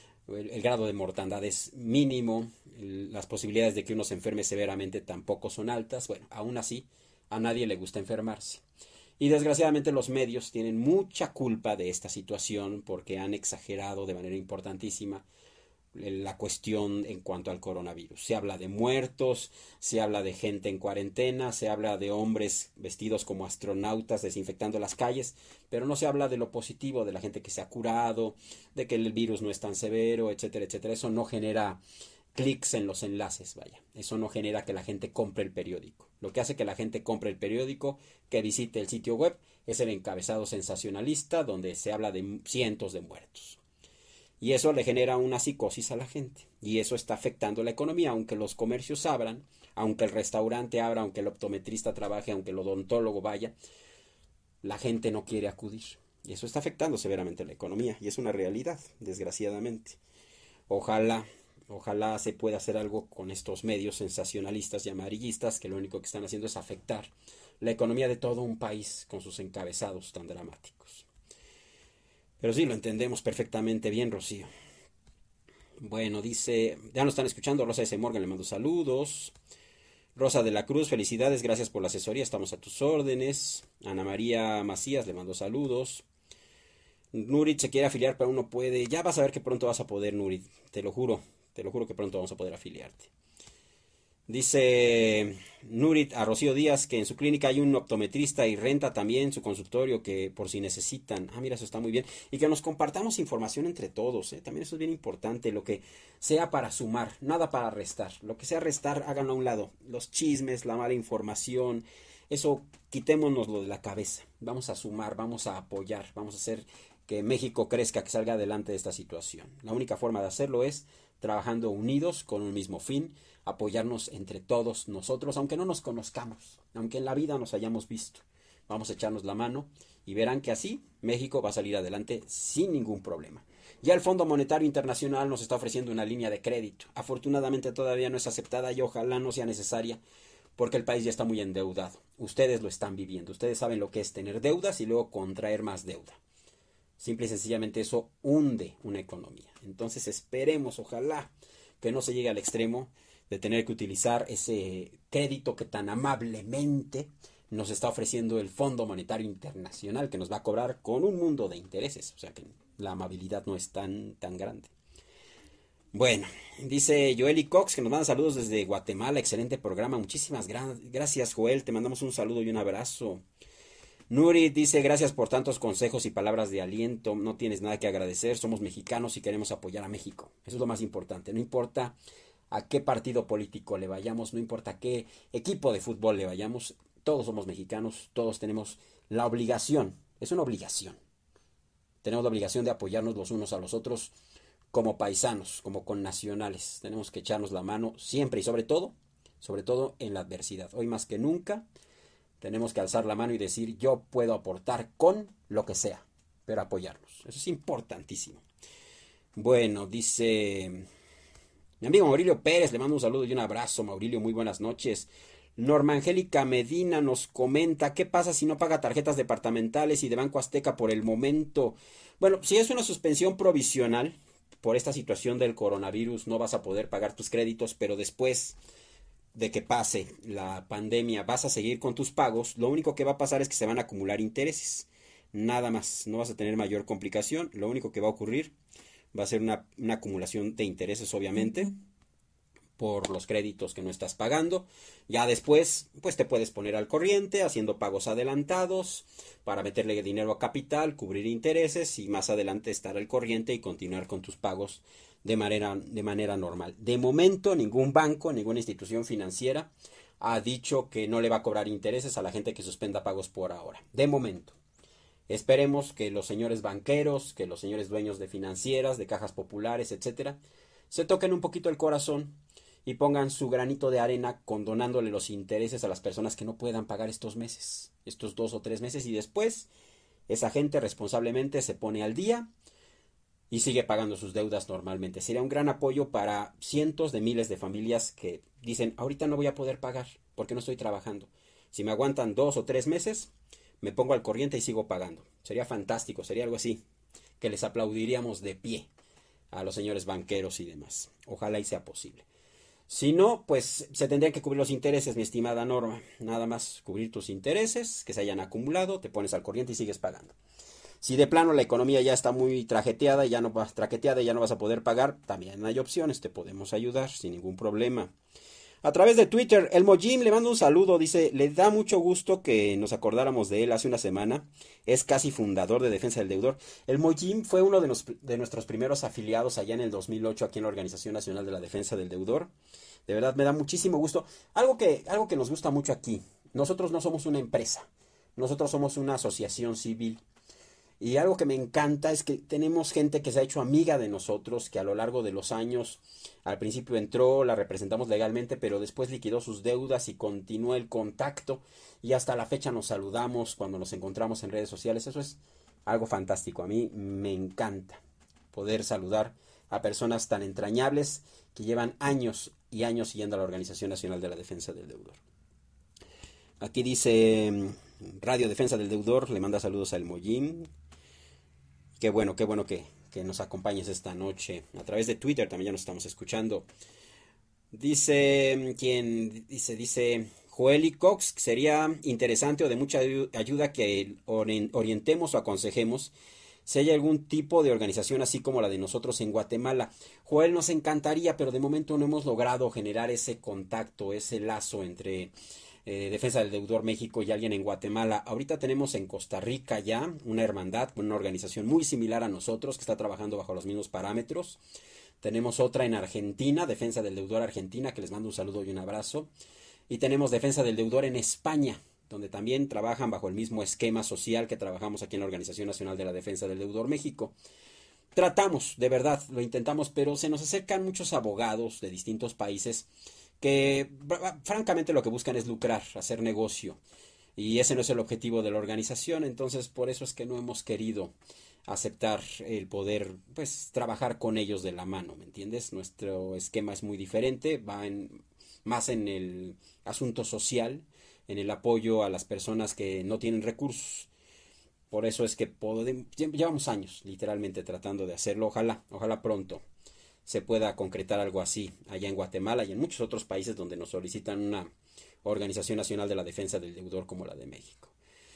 el grado de mortandad es mínimo, las posibilidades de que uno se enferme severamente tampoco son altas, bueno, aún así a nadie le gusta enfermarse. Y desgraciadamente los medios tienen mucha culpa de esta situación porque han exagerado de manera importantísima la cuestión en cuanto al coronavirus. Se habla de muertos, se habla de gente en cuarentena, se habla de hombres vestidos como astronautas desinfectando las calles, pero no se habla de lo positivo, de la gente que se ha curado, de que el virus no es tan severo, etcétera, etcétera. Eso no genera clics en los enlaces, vaya. Eso no genera que la gente compre el periódico. Lo que hace que la gente compre el periódico, que visite el sitio web, es el encabezado sensacionalista donde se habla de cientos de muertos. Y eso le genera una psicosis a la gente. Y eso está afectando la economía. Aunque los comercios abran, aunque el restaurante abra, aunque el optometrista trabaje, aunque el odontólogo vaya, la gente no quiere acudir. Y eso está afectando severamente la economía. Y es una realidad, desgraciadamente. Ojalá se pueda hacer algo con estos medios sensacionalistas y amarillistas que lo único que están haciendo es afectar la economía de todo un país con sus encabezados tan dramáticos. Pero sí, lo entendemos perfectamente bien, Rocío. Bueno, dice, ya nos están escuchando, Rosa S. Morgan le mando saludos. Rosa de la Cruz, felicidades, gracias por la asesoría, estamos a tus órdenes. Ana María Macías le mando saludos. Nurit se quiere afiliar, pero no puede. Ya vas a ver que pronto vas a poder, Nurit, te lo juro que pronto vamos a poder afiliarte. Dice Nurit a Rocío Díaz que en su clínica hay un optometrista y renta también su consultorio que por si necesitan. Ah, mira, eso está muy bien. Y que nos compartamos información entre todos, ¿eh? También eso es bien importante. Lo que sea para sumar, nada para restar. Lo que sea restar, háganlo a un lado. Los chismes, la mala información, eso quitémonoslo de la cabeza. Vamos a sumar, vamos a apoyar, vamos a hacer que México crezca, que salga adelante de esta situación. La única forma de hacerlo es trabajando unidos con un mismo fin, apoyarnos entre todos nosotros, aunque no nos conozcamos, aunque en la vida nos hayamos visto. Vamos a echarnos la mano y verán que así México va a salir adelante sin ningún problema. Ya el Fondo Monetario Internacional nos está ofreciendo una línea de crédito. Afortunadamente todavía no es aceptada y ojalá no sea necesaria porque el país ya está muy endeudado. Ustedes lo están viviendo. Ustedes saben lo que es tener deudas y luego contraer más deuda. Simple y sencillamente eso hunde una economía. Entonces esperemos, ojalá, que no se llegue al extremo de tener que utilizar ese crédito que tan amablemente nos está ofreciendo el Fondo Monetario Internacional, que nos va a cobrar con un mundo de intereses. O sea que la amabilidad no es tan grande. Bueno, dice Joely Cox que nos manda saludos desde Guatemala. Excelente programa. Muchísimas gracias, Joel. Te mandamos un saludo y un abrazo. Nuri dice, gracias por tantos consejos y palabras de aliento, no tienes nada que agradecer, somos mexicanos y queremos apoyar a México. Eso es lo más importante, no importa a qué partido político le vayamos, no importa a qué equipo de fútbol le vayamos, todos somos mexicanos, todos tenemos la obligación, es una obligación, tenemos la obligación de apoyarnos los unos a los otros como paisanos, como connacionales, tenemos que echarnos la mano siempre y sobre todo en la adversidad, hoy más que nunca. Tenemos que alzar la mano y decir, yo puedo aportar con lo que sea, pero apoyarnos. Eso es importantísimo. Bueno, dice Mi amigo Maurilio Pérez, le mando un saludo y un abrazo. Maurilio, muy buenas noches. Norma Angélica Medina nos comenta, ¿qué pasa si no paga tarjetas departamentales y de Banco Azteca por el momento? Bueno, si es una suspensión provisional por esta situación del coronavirus, no vas a poder pagar tus créditos, pero después de que pase la pandemia vas a seguir con tus pagos, lo único que va a pasar es que se van a acumular intereses. Nada más, no vas a tener mayor complicación, lo único que va a ocurrir va a ser una acumulación de intereses, obviamente, por los créditos que no estás pagando. Ya después, pues te puedes poner al corriente haciendo pagos adelantados para meterle dinero a capital, cubrir intereses y más adelante estar al corriente y continuar con tus pagos de manera normal. De momento, ningún banco, ninguna institución financiera ha dicho que no le va a cobrar intereses a la gente que suspenda pagos por ahora. De momento. Esperemos que los señores banqueros, que los señores dueños de financieras, de cajas populares, etcétera, se toquen un poquito el corazón y pongan su granito de arena condonándole los intereses a las personas que no puedan pagar estos meses, estos 2 o 3 meses, y después esa gente responsablemente se pone al día y sigue pagando sus deudas normalmente. Sería un gran apoyo para cientos de miles de familias que dicen, ahorita no voy a poder pagar porque no estoy trabajando. Si me aguantan 2 o 3 meses, me pongo al corriente y sigo pagando. Sería fantástico, sería algo así, que les aplaudiríamos de pie a los señores banqueros y demás. Ojalá y sea posible. Si no, pues se tendrían que cubrir los intereses, mi estimada Norma. Nada más cubrir tus intereses que se hayan acumulado, te pones al corriente y sigues pagando. Si de plano la economía ya está muy traqueteada y ya no vas a poder pagar, también hay opciones, te podemos ayudar sin ningún problema. A través de Twitter, Elmo Jim le manda un saludo, dice, le da mucho gusto que nos acordáramos de él hace una semana, es casi fundador de Defensa del Deudor. Elmo Jim fue uno de nuestros primeros afiliados allá en el 2008 aquí en la Organización Nacional de la Defensa del Deudor. De verdad me da muchísimo gusto. Algo que nos gusta mucho aquí, nosotros no somos una empresa, nosotros somos una asociación civil. Y algo que me encanta es que tenemos gente que se ha hecho amiga de nosotros, que a lo largo de los años, al principio entró, la representamos legalmente, pero después liquidó sus deudas y continuó el contacto. Y hasta la fecha nos saludamos cuando nos encontramos en redes sociales. Eso es algo fantástico. A mí me encanta poder saludar a personas tan entrañables que llevan años y años siguiendo a la Organización Nacional de la Defensa del Deudor. Aquí dice Radio Defensa del Deudor, le manda saludos al Mollín. Qué bueno que nos acompañes esta noche. A través de Twitter también ya nos estamos escuchando. Dice, dice Joel y Cox, que sería interesante o de mucha ayuda que orientemos o aconsejemos si hay algún tipo de organización así como la de nosotros en Guatemala. Joel, nos encantaría, pero de momento no hemos logrado generar ese contacto, ese lazo entre Defensa del Deudor México y alguien en Guatemala. Ahorita tenemos en Costa Rica ya una hermandad, una organización muy similar a nosotros que está trabajando bajo los mismos parámetros. Tenemos otra en Argentina, Defensa del Deudor Argentina, que les mando un saludo y un abrazo. Y tenemos Defensa del Deudor en España, donde también trabajan bajo el mismo esquema social que trabajamos aquí en la Organización Nacional de la Defensa del Deudor México. Tratamos, de verdad, lo intentamos, pero se nos acercan muchos abogados de distintos países que francamente lo que buscan es lucrar, hacer negocio, y ese no es el objetivo de la organización. Entonces por eso es que no hemos querido aceptar el poder, pues, trabajar con ellos de la mano, ¿me entiendes? Nuestro esquema es muy diferente, más en el asunto social, en el apoyo a las personas que no tienen recursos. Por eso es que llevamos años literalmente tratando de hacerlo. Ojalá pronto se pueda concretar algo así allá en Guatemala y en muchos otros países donde nos solicitan una Organización Nacional de la Defensa del Deudor como la de México.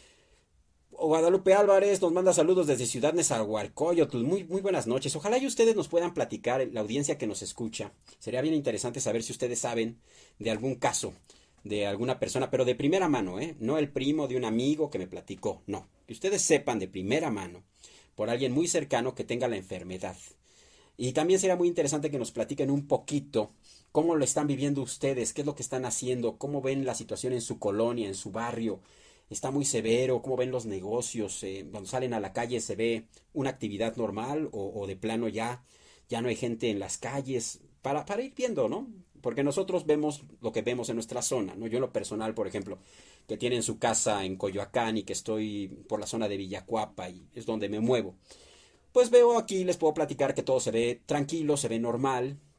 Guadalupe Álvarez nos manda saludos desde Ciudad Nezahualcóyotl. Muy buenas noches. Ojalá y ustedes nos puedan platicar, la audiencia que nos escucha. Sería bien interesante saber si ustedes saben de algún caso de alguna persona, pero de primera mano, no el primo de un amigo que me platicó, no. Que ustedes sepan de primera mano por alguien muy cercano que tenga la enfermedad. Y también sería muy interesante que nos platiquen un poquito cómo lo están viviendo ustedes, qué es lo que están haciendo, cómo ven la situación en su colonia, en su barrio. Está muy severo, cómo ven los negocios, cuando salen a la calle se ve una actividad normal o de plano ya no hay gente en las calles, para ir viendo, ¿no? Porque nosotros vemos lo que vemos en nuestra zona, ¿no? Yo en lo personal, por ejemplo, que tienen su casa en Coyoacán y que estoy por la zona de Villacuapa y es donde me muevo. Pues veo aquí, les puedo platicar que todo se ve tranquilo, se ve normal.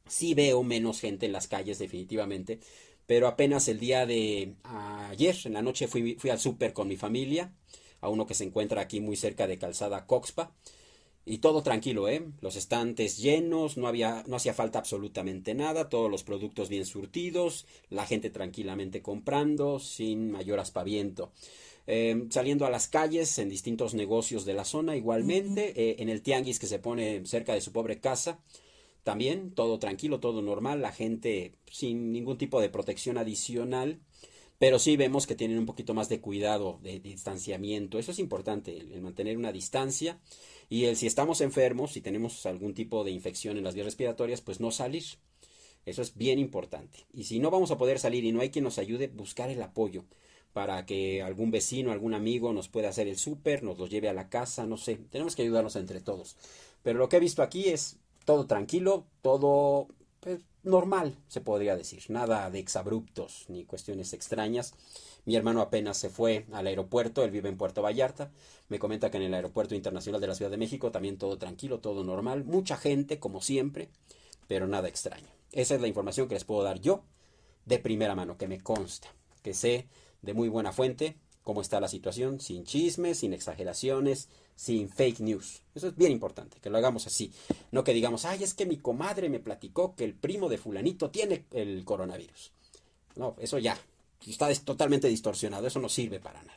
Sí veo menos gente en las calles definitivamente, pero apenas el día de ayer, en la noche, fui al súper con mi familia, a uno que se encuentra aquí muy cerca de Calzada Coxpa, y todo tranquilo, ¿eh? Los estantes llenos, no hacía falta absolutamente nada, todos los productos bien surtidos, la gente tranquilamente comprando, sin mayor aspaviento. Saliendo a las calles, en distintos negocios de la zona, igualmente, en el tianguis que se pone cerca de su pobre casa, también todo tranquilo, todo normal, la gente sin ningún tipo de protección adicional, pero sí vemos que tienen un poquito más de cuidado, de distanciamiento. Eso es importante, el mantener una distancia y el si estamos enfermos, si tenemos algún tipo de infección en las vías respiratorias, pues no salir. Eso es bien importante. Y si no vamos a poder salir y no hay quien nos ayude, buscar el apoyo para que algún vecino, algún amigo nos pueda hacer el súper, nos lo lleve a la casa, no sé. Tenemos que ayudarnos entre todos. Pero lo que he visto aquí es todo tranquilo, todo pues, normal, se podría decir. Nada de exabruptos ni cuestiones extrañas. Mi hermano apenas se fue al aeropuerto, él vive en Puerto Vallarta. Me comenta que en el Aeropuerto Internacional de la Ciudad de México también todo tranquilo, todo normal. Mucha gente, como siempre, pero nada extraño. Esa es la información que les puedo dar yo de primera mano, que me consta, que sé de muy buena fuente cómo está la situación, sin chismes, sin exageraciones, sin fake news. Eso es bien importante, que lo hagamos así. No que digamos, ay, es que mi comadre me platicó que el primo de fulanito tiene el coronavirus. No, eso ya está totalmente distorsionado, eso no sirve para nada.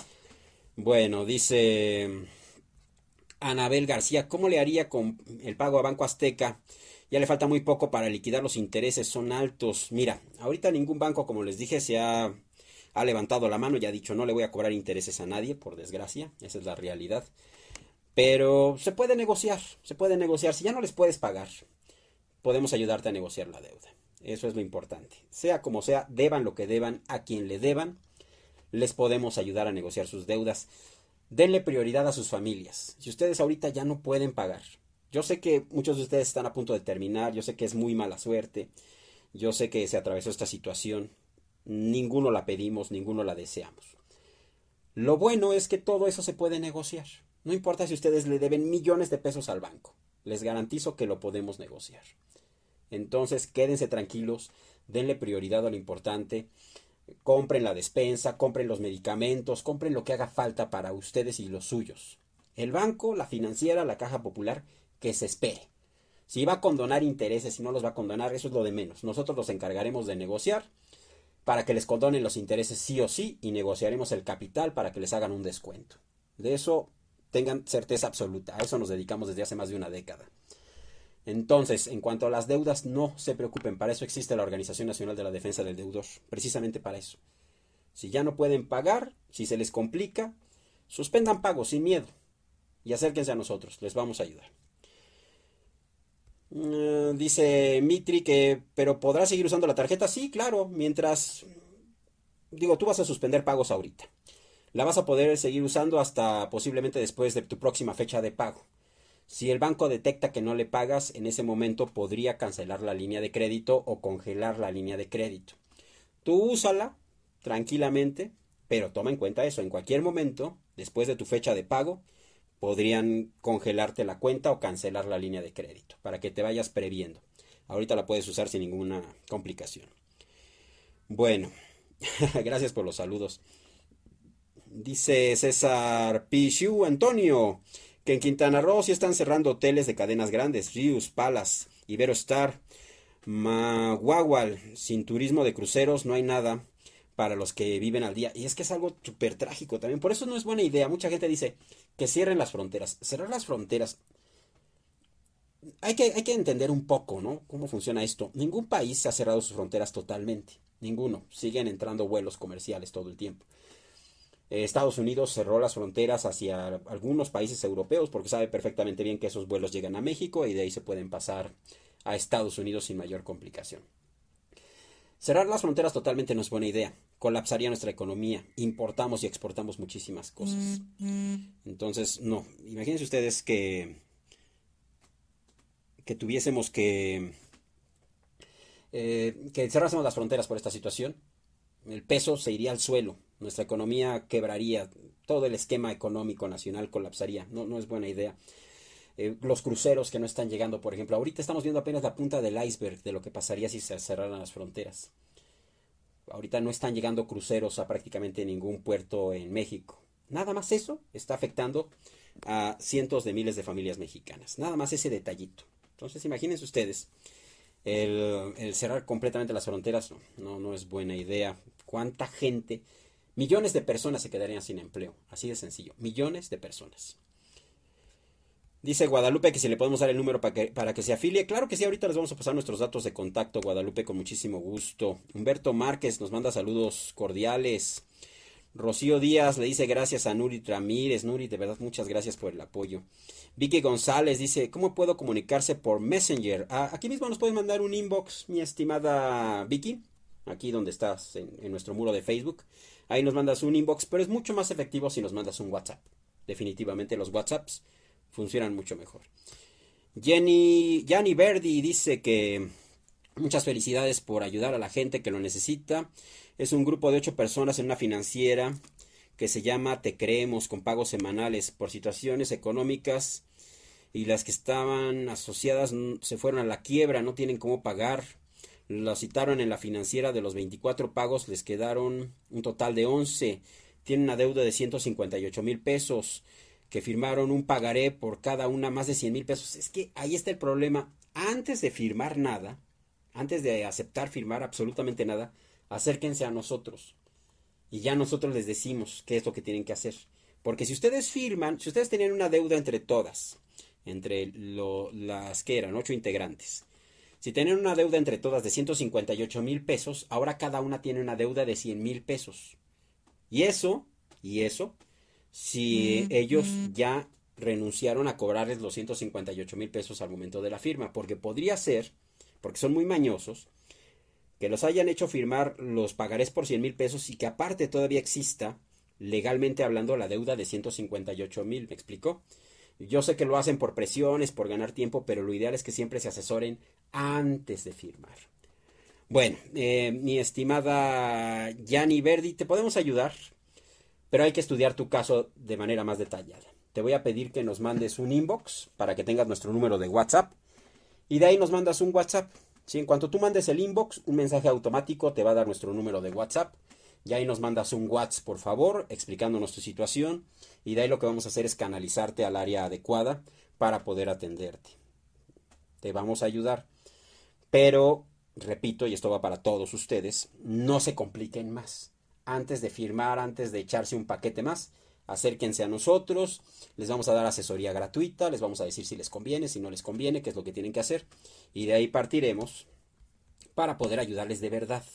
Bueno, dice Anabel García, ¿cómo le haría con el pago a Banco Azteca? Ya le falta muy poco para liquidar, los intereses son altos. Mira, ahorita ningún banco, como les dije, ha levantado la mano y ha dicho no le voy a cobrar intereses a nadie, por desgracia, esa es la realidad. Pero se puede negociar, se puede negociar. Si ya no les puedes pagar, podemos ayudarte a negociar la deuda. Eso es lo importante. Sea como sea, deban lo que deban a quien le deban, les podemos ayudar a negociar sus deudas. Denle prioridad a sus familias. Si ustedes ahorita ya no pueden pagar, yo sé que muchos de ustedes están a punto de terminar, yo sé que es muy mala suerte, yo sé que se atravesó esta situación, ninguno la pedimos, ninguno la deseamos. Lo bueno es que todo eso se puede negociar. No importa si ustedes le deben millones de pesos al banco, les garantizo que lo podemos negociar. Entonces quédense tranquilos, denle prioridad a lo importante, compren la despensa, compren los medicamentos, compren lo que haga falta para ustedes y los suyos. El banco, la financiera, la caja popular, que se espere. Si va a condonar intereses, si no los va a condonar, eso es lo de menos. Nosotros nos encargaremos de negociar para que les condonen los intereses sí o sí y negociaremos el capital para que les hagan un descuento. De eso tengan certeza absoluta. A eso nos dedicamos desde hace más de una década. Entonces, en cuanto a las deudas, no se preocupen. Para eso existe la Organización Nacional de la Defensa del Deudor. Precisamente para eso. Si ya no pueden pagar, si se les complica, suspendan pagos sin miedo y acérquense a nosotros, les vamos a ayudar. Dice Mitri que, pero ¿podrás seguir usando la tarjeta? Sí, claro, mientras, digo, tú vas a suspender pagos ahorita. La vas a poder seguir usando hasta posiblemente después de tu próxima fecha de pago. Si el banco detecta que no le pagas, en ese momento podría cancelar la línea de crédito o congelar la línea de crédito. Tú úsala tranquilamente, pero toma en cuenta eso, en cualquier momento, después de tu fecha de pago, podrían congelarte la cuenta o cancelar la línea de crédito, para que te vayas previendo. Ahorita la puedes usar sin ninguna complicación. Bueno, gracias por los saludos. Dice César Pichu Antonio, que en Quintana Roo sí están cerrando hoteles de cadenas grandes, Rius, Palace, Iberostar, Maguagual, sin turismo de cruceros no hay nada para los que viven al día. Y es que es algo súper trágico también. Por eso no es buena idea. Mucha gente dice que cierren las fronteras. Cerrar las fronteras. Hay que entender un poco, ¿no? Cómo funciona esto. Ningún país ha cerrado sus fronteras totalmente. Ninguno. Siguen entrando vuelos comerciales todo el tiempo. Estados Unidos cerró las fronteras hacia algunos países europeos porque sabe perfectamente bien que esos vuelos llegan a México y de ahí se pueden pasar a Estados Unidos sin mayor complicación. Cerrar las fronteras totalmente no es buena idea. Colapsaría nuestra economía. Importamos y exportamos muchísimas cosas. Entonces, no. Imagínense ustedes que tuviésemos que cerrásemos las fronteras por esta situación. El peso se iría al suelo. Nuestra economía quebraría. Todo el esquema económico nacional colapsaría. No, no es buena idea. los cruceros que no están llegando, por ejemplo. Ahorita estamos viendo apenas la punta del iceberg de lo que pasaría si se cerraran las fronteras. Ahorita no están llegando cruceros a prácticamente ningún puerto en México. Nada más eso está afectando a cientos de miles de familias mexicanas. Nada más ese detallito. Entonces imagínense ustedes, el cerrar completamente las fronteras no es buena idea. ¿Cuánta gente? Millones de personas se quedarían sin empleo. Así de sencillo. Millones de personas. Dice Guadalupe que si le podemos dar el número para que se afilie. Claro que sí, ahorita les vamos a pasar nuestros datos de contacto, Guadalupe, con muchísimo gusto. Humberto Márquez nos manda saludos cordiales. Rocío Díaz le dice gracias a Nuri Ramírez. Nuri, de verdad, muchas gracias por el apoyo. Vicky González dice, ¿cómo puedo comunicarse por Messenger? Aquí mismo nos puedes mandar un inbox, mi estimada Vicky. Aquí donde estás, en nuestro muro de Facebook. Ahí nos mandas un inbox, pero es mucho más efectivo si nos mandas un WhatsApp. Definitivamente los WhatsApps funcionan mucho mejor. Gianni Verdi dice que muchas felicidades por ayudar a la gente que lo necesita. Es un grupo de 8 personas en una financiera que se llama Te Creemos, con pagos semanales por situaciones económicas, y las que estaban asociadas se fueron a la quiebra, no tienen cómo pagar. Lo citaron en la financiera, de los 24 pagos les quedaron un total de 11. Tienen una deuda de 158,000 pesos, que firmaron un pagaré por cada una más de 100,000 pesos. Es que ahí está el problema. Antes de firmar nada, antes de aceptar firmar absolutamente nada, acérquense a nosotros y ya nosotros les decimos qué es lo que tienen que hacer. Porque si ustedes firman, si ustedes tenían una deuda entre todas, entre las que eran 8 integrantes, si tenían una deuda entre todas de 158,000 pesos, ahora cada una tiene una deuda de 100,000 pesos. Y eso, si ellos ya renunciaron a cobrarles los 158,000 pesos al momento de la firma, porque podría ser, porque son muy mañosos, que los hayan hecho firmar los pagarés por 100,000 pesos y que aparte todavía exista, legalmente hablando, la deuda de 158,000. ¿Me explicó? Yo sé que lo hacen por presiones, por ganar tiempo, pero lo ideal es que siempre se asesoren antes de firmar. Bueno, mi estimada Gianni Verdi, te podemos ayudar, pero hay que estudiar tu caso de manera más detallada. Te voy a pedir que nos mandes un inbox para que tengas nuestro número de WhatsApp, y de ahí nos mandas un WhatsApp. ¿Sí? En cuanto tú mandes el inbox, un mensaje automático te va a dar nuestro número de WhatsApp, y ahí nos mandas un WhatsApp, por favor, explicándonos tu situación, y de ahí lo que vamos a hacer es canalizarte al área adecuada para poder atenderte. Te vamos a ayudar, pero repito, y esto va para todos ustedes, no se compliquen más. Antes de firmar, antes de echarse un paquete más, acérquense a nosotros, les vamos a dar asesoría gratuita, les vamos a decir si les conviene, si no les conviene, qué es lo que tienen que hacer, y de ahí partiremos para poder ayudarles de verdad.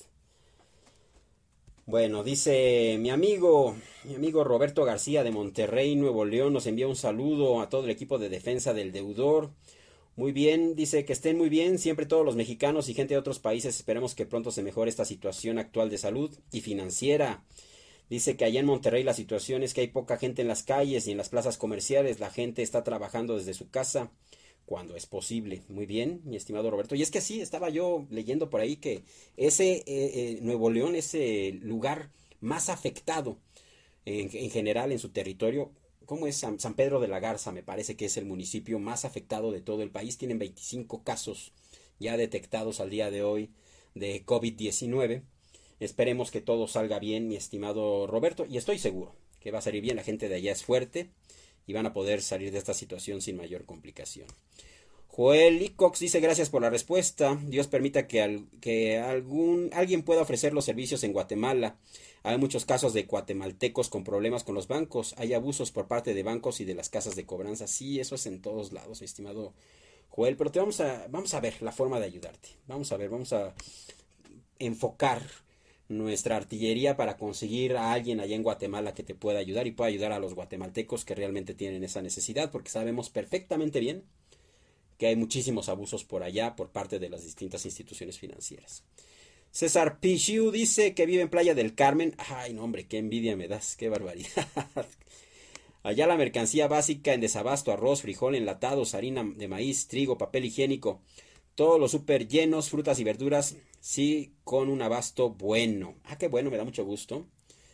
Bueno, dice mi amigo Roberto García de Monterrey, Nuevo León, nos envía un saludo a todo el equipo de defensa del deudor. Muy bien, dice que estén muy bien, siempre todos los mexicanos y gente de otros países, esperemos que pronto se mejore esta situación actual de salud y financiera. Dice que allá en Monterrey la situación es que hay poca gente en las calles y en las plazas comerciales, la gente está trabajando desde su casa cuando es posible. Muy bien, mi estimado Roberto. Y es que sí, estaba yo leyendo por ahí que ese Nuevo León, ese lugar más afectado en general en su territorio, ¿cómo es? San Pedro de la Garza, me parece que es el municipio más afectado de todo el país. Tienen 25 casos ya detectados al día de hoy de COVID-19. Esperemos que todo salga bien, mi estimado Roberto, y estoy seguro que va a salir bien. La gente de allá es fuerte y van a poder salir de esta situación sin mayor complicación. Joel Icox dice gracias por la respuesta. Dios permita que alguien pueda ofrecer los servicios en Guatemala. Hay muchos casos de guatemaltecos con problemas con los bancos. Hay abusos por parte de bancos y de las casas de cobranza. Sí, eso es en todos lados, mi estimado Joel. Pero vamos a ver la forma de ayudarte. Vamos a enfocar nuestra artillería para conseguir a alguien allá en Guatemala que te pueda ayudar y pueda ayudar a los guatemaltecos que realmente tienen esa necesidad, porque sabemos perfectamente bien que hay muchísimos abusos por allá por parte de las distintas instituciones financieras. César Pichiu dice que vive en Playa del Carmen. Ay, no, hombre, qué envidia me das, qué barbaridad. Allá la mercancía básica en desabasto: arroz, frijol, enlatados, harina de maíz, trigo, papel higiénico, todos los súper llenos, frutas y verduras, sí, con un abasto bueno. Ah, qué bueno, me da mucho gusto.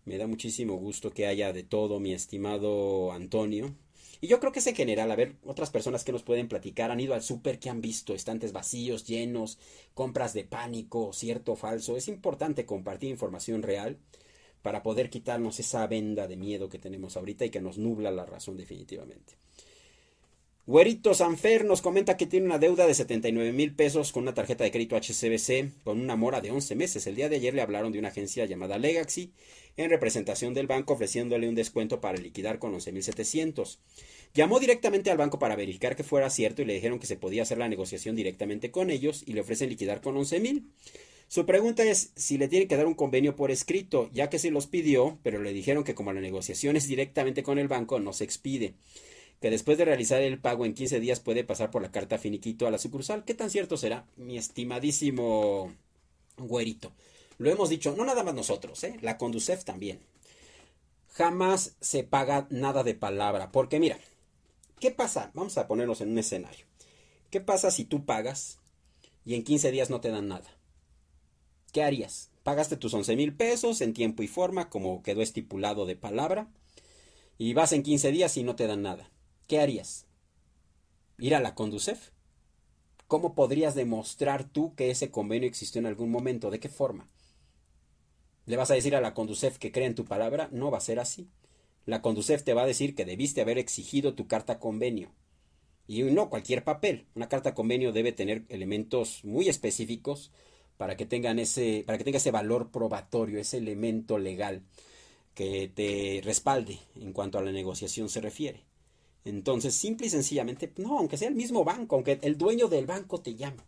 Me da muchísimo gusto que haya de todo, mi estimado Antonio. Y yo creo que es en general, a ver, otras personas que nos pueden platicar, han ido al súper, que han visto estantes vacíos, llenos, compras de pánico, cierto o falso. Es importante compartir información real para poder quitarnos esa venda de miedo que tenemos ahorita y que nos nubla la razón definitivamente. Güerito Sanfer nos comenta que tiene una deuda de 79,000 pesos con una tarjeta de crédito HSBC con una mora de 11 meses. El día de ayer le hablaron de una agencia llamada Legacy en representación del banco ofreciéndole un descuento para liquidar con 11,700. Llamó directamente al banco para verificar que fuera cierto y le dijeron que se podía hacer la negociación directamente con ellos y le ofrecen liquidar con 11,000. Su pregunta es si le tiene que dar un convenio por escrito, ya que sí los pidió, pero le dijeron que como la negociación es directamente con el banco, no se expide, que después de realizar el pago en 15 días puede pasar por la carta finiquito a la sucursal. ¿Qué tan cierto será, mi estimadísimo güerito? Lo hemos dicho, no nada más nosotros, la Conducef también. Jamás se paga nada de palabra, porque mira, ¿qué pasa? Vamos a ponernos en un escenario. ¿Qué pasa si tú pagas y en 15 días no te dan nada? ¿Qué harías? Pagaste tus 11,000 pesos en tiempo y forma, como quedó estipulado de palabra, y vas en 15 días y no te dan nada. ¿Qué harías? ¿Ir a la Conducef? ¿Cómo podrías demostrar tú que ese convenio existió en algún momento? ¿De qué forma? ¿Le vas a decir a la Conducef que cree en tu palabra? No va a ser así. La Conducef te va a decir que debiste haber exigido tu carta convenio. Y no cualquier papel. Una carta convenio debe tener elementos muy específicos para que tenga ese valor probatorio, ese elemento legal que te respalde en cuanto a la negociación se refiere. Entonces, simple y sencillamente, no, aunque sea el mismo banco, aunque el dueño del banco te llame.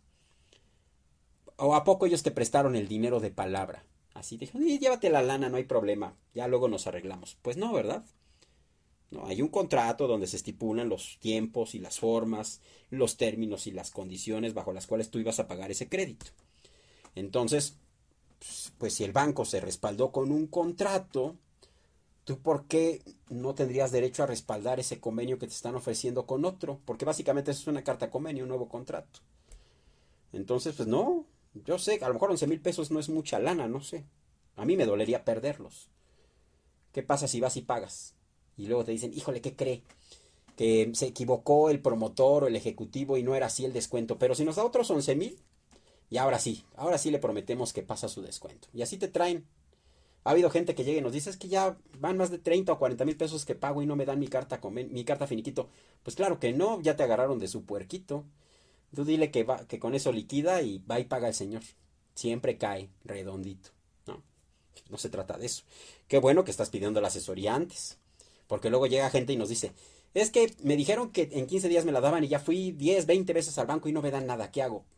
¿O a poco ellos te prestaron el dinero de palabra? Así te dijeron, llévate la lana, no hay problema, ya luego nos arreglamos. Pues no, ¿verdad? No, hay un contrato donde se estipulan los tiempos y las formas, los términos y las condiciones bajo las cuales tú ibas a pagar ese crédito. Entonces, pues si el banco se respaldó con un contrato, ¿tú por qué no tendrías derecho a respaldar ese convenio que te están ofreciendo con otro? Porque básicamente eso es una carta convenio, un nuevo contrato. Entonces, pues no, yo sé, a lo mejor 11,000 pesos no es mucha lana, no sé. A mí me dolería perderlos. ¿Qué pasa si vas y pagas? Y luego te dicen, híjole, ¿qué cree? Que se equivocó el promotor o el ejecutivo y no era así el descuento. Pero si nos da otros 11,000, y ahora sí le prometemos que pasa su descuento. Y así te traen. Ha habido gente que llega y nos dice, es que ya van más de 30 o 40,000 pesos que pago y no me dan mi carta finiquito. Pues claro que no, ya te agarraron de su puerquito. Tú dile que con eso liquida y va y paga el señor. Siempre cae redondito. No, no se trata de eso. Qué bueno que estás pidiendo la asesoría antes. Porque luego llega gente y nos dice, es que me dijeron que en 15 días me la daban y ya fui 10, 20 veces al banco y no me dan nada. ¿Qué hago?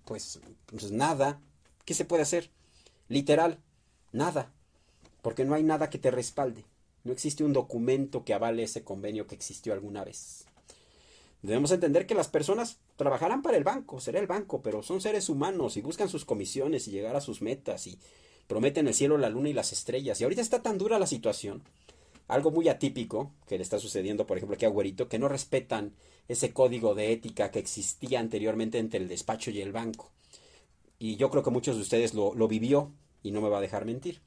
Pues nada. ¿Qué se puede hacer? Literal, nada. Porque no hay nada que te respalde. No existe un documento que avale ese convenio que existió alguna vez. Debemos entender que las personas trabajarán para el banco, será el banco, pero son seres humanos y buscan sus comisiones y llegar a sus metas y prometen el cielo, la luna y las estrellas. Y ahorita está tan dura la situación, algo muy atípico que le está sucediendo, por ejemplo, aquí a Güerito, que no respetan ese código de ética que existía anteriormente entre el despacho y el banco. Y yo creo que muchos de ustedes lo vivió y no me va a dejar mentir.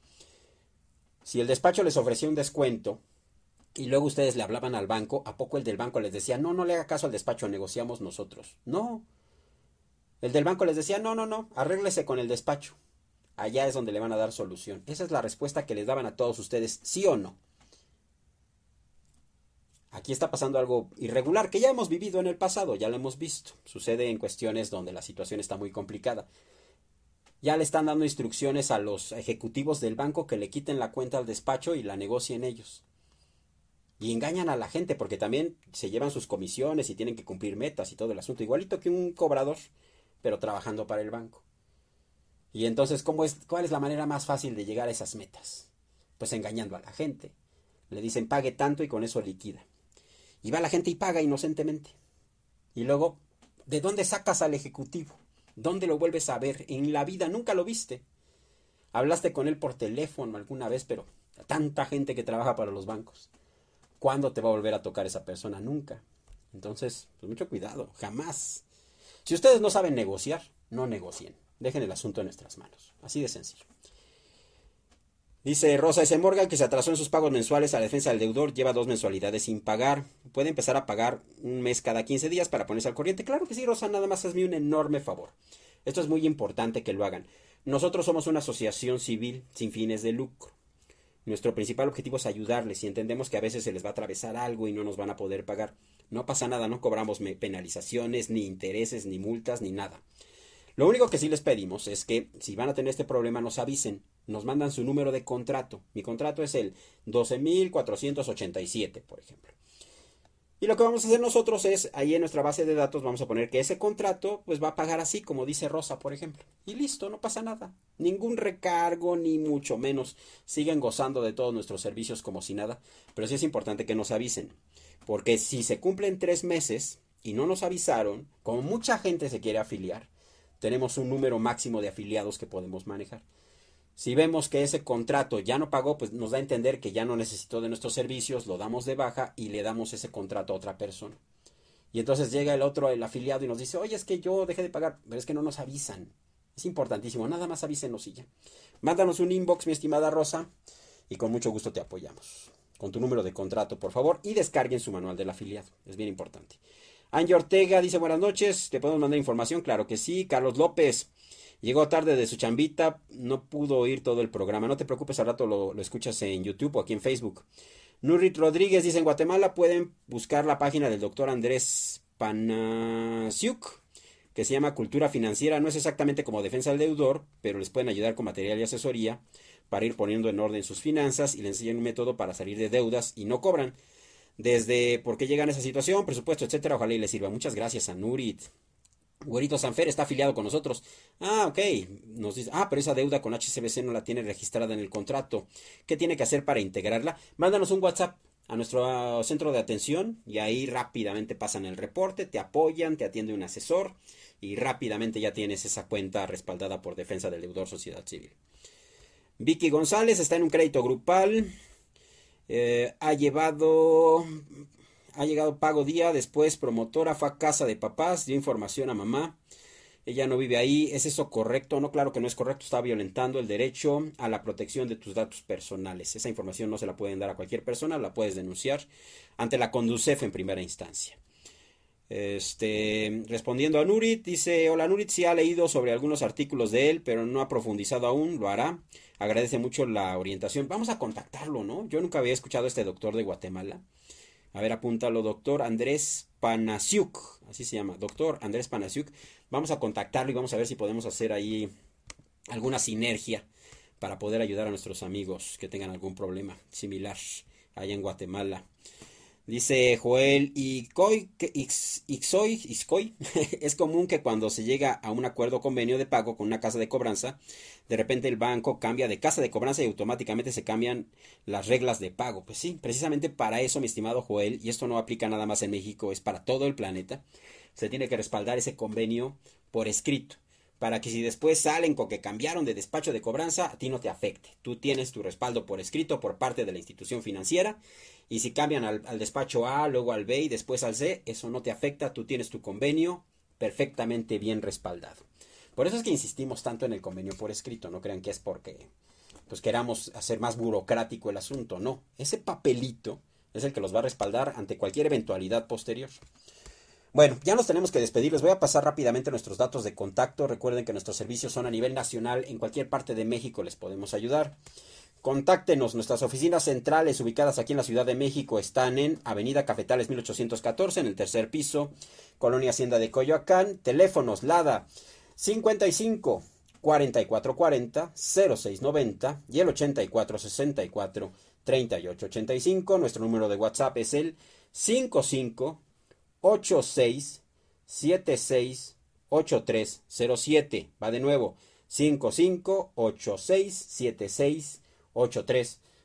Si el despacho les ofrecía un descuento y luego ustedes le hablaban al banco, ¿a poco el del banco les decía, no, no le haga caso al despacho, negociamos nosotros? No. El del banco les decía, no, no, no, arréglese con el despacho. Allá es donde le van a dar solución. Esa es la respuesta que les daban a todos ustedes, sí o no. Aquí está pasando algo irregular que ya hemos vivido en el pasado, ya lo hemos visto. Sucede en cuestiones donde la situación está muy complicada. Ya le están dando instrucciones a los ejecutivos del banco que le quiten la cuenta al despacho y la negocien ellos. Y engañan a la gente porque también se llevan sus comisiones y tienen que cumplir metas y todo el asunto. Igualito que un cobrador, pero trabajando para el banco. Y entonces, ¿cuál es la manera más fácil de llegar a esas metas? Pues engañando a la gente. Le dicen pague tanto y con eso liquida. Y va la gente y paga inocentemente. Y luego, ¿de dónde sacas al ejecutivo? ¿Dónde lo vuelves a ver? En la vida nunca lo viste. Hablaste con él por teléfono alguna vez, pero tanta gente que trabaja para los bancos. ¿Cuándo te va a volver a tocar esa persona? Nunca. Entonces, pues mucho cuidado, jamás. Si ustedes no saben negociar, no negocien. Dejen el asunto en nuestras manos. Así de sencillo. Dice Rosa S. Morgan que se atrasó en sus pagos mensuales a la defensa del deudor, lleva 2 mensualidades sin pagar. Puede empezar a pagar un mes cada 15 días para ponerse al corriente. Claro que sí, Rosa, nada más hazme un enorme favor. Esto es muy importante que lo hagan. Nosotros somos una asociación civil sin fines de lucro. Nuestro principal objetivo es ayudarles y entendemos que a veces se les va a atravesar algo y no nos van a poder pagar. No pasa nada, no cobramos penalizaciones, ni intereses, ni multas, ni nada. Lo único que sí les pedimos es que si van a tener este problema nos avisen, nos mandan su número de contrato. Mi contrato es el 12.487, por ejemplo. Y lo que vamos a hacer nosotros es, ahí en nuestra base de datos vamos a poner que ese contrato pues va a pagar así, como dice Rosa, por ejemplo. Y listo, no pasa nada. Ningún recargo, ni mucho menos. Siguen gozando de todos nuestros servicios como si nada. Pero sí es importante que nos avisen. Porque si se cumplen 3 meses y no nos avisaron, como mucha gente se quiere afiliar, tenemos un número máximo de afiliados que podemos manejar. Si vemos que ese contrato ya no pagó, pues nos da a entender que ya no necesitó de nuestros servicios, lo damos de baja y le damos ese contrato a otra persona. Y entonces llega el afiliado y nos dice, oye, es que yo dejé de pagar, pero es que no nos avisan. Es importantísimo, nada más avísenos y ya. Mándanos un inbox, mi estimada Rosa, y con mucho gusto te apoyamos. Con tu número de contrato, por favor, y descarguen su manual del afiliado. Es bien importante. Angie Ortega dice, buenas noches, ¿te podemos mandar información? Claro que sí. Carlos López, llegó tarde de su chambita, no pudo oír todo el programa. No te preocupes, al rato lo escuchas en YouTube o aquí en Facebook. Nurit Rodríguez dice, en Guatemala pueden buscar la página del doctor Andrés Panasiuk, que se llama Cultura Financiera. No es exactamente como defensa del deudor, pero les pueden ayudar con material y asesoría para ir poniendo en orden sus finanzas y les enseñan un método para salir de deudas y no cobran. Desde por qué llegan a esa situación, presupuesto, etcétera. Ojalá y les sirva. Muchas gracias a Nurit. Güerito Sanfer está afiliado con nosotros. Ah, ok. Nos dice, pero esa deuda con HSBC no la tiene registrada en el contrato. ¿Qué tiene que hacer para integrarla? Mándanos un WhatsApp a nuestro centro de atención y ahí rápidamente pasan el reporte, te apoyan, te atiende un asesor y rápidamente ya tienes esa cuenta respaldada por Defensa del Deudor Sociedad Civil. Vicky González está en un crédito grupal. Ha llegado pago día, después promotora, fue a casa de papás, dio información a mamá, ella no vive ahí. ¿Es eso correcto? No, claro que no es correcto, está violentando el derecho a la protección de tus datos personales. Esa información no se la pueden dar a cualquier persona, la puedes denunciar ante la Conducef en primera instancia. Respondiendo a Nurit, dice, hola Nurit, sí ha leído sobre algunos artículos de él, pero no ha profundizado aún, lo hará. Agradece mucho la orientación. Vamos a contactarlo, ¿no? Yo nunca había escuchado a este doctor de Guatemala. A ver, apúntalo, doctor Andrés Panasiuk, así se llama, doctor Andrés Panasiuk. Vamos a contactarlo y vamos a ver si podemos hacer ahí alguna sinergia para poder ayudar a nuestros amigos que tengan algún problema similar allá en Guatemala. Dice Joel Ixcoy, es común que cuando se llega a un acuerdo o convenio de pago con una casa de cobranza, de repente el banco cambia de casa de cobranza y automáticamente se cambian las reglas de pago. Pues sí, precisamente para eso, mi estimado Joel, y esto no aplica nada más en México, es para todo el planeta, se tiene que respaldar ese convenio por escrito, para que si después salen con que cambiaron de despacho de cobranza, a ti no te afecte. Tú tienes tu respaldo por escrito por parte de la institución financiera, y si cambian al despacho A, luego al B y después al C, eso no te afecta, tú tienes tu convenio perfectamente bien respaldado. Por eso es que insistimos tanto en el convenio por escrito, no crean que es porque pues queramos hacer más burocrático el asunto, no. Ese papelito es el que los va a respaldar ante cualquier eventualidad posterior. Bueno, ya nos tenemos que despedir. Les voy a pasar rápidamente nuestros datos de contacto. Recuerden que nuestros servicios son a nivel nacional. En cualquier parte de México les podemos ayudar. Contáctenos. Nuestras oficinas centrales ubicadas aquí en la Ciudad de México están en Avenida Cafetales 1814, en el tercer piso, Colonia Hacienda de Coyoacán. Teléfonos LADA 55 4440 0690 y el 8464 3885. Nuestro número de WhatsApp es el 55 86 76 8307. Va de nuevo, 55 86 76 8307.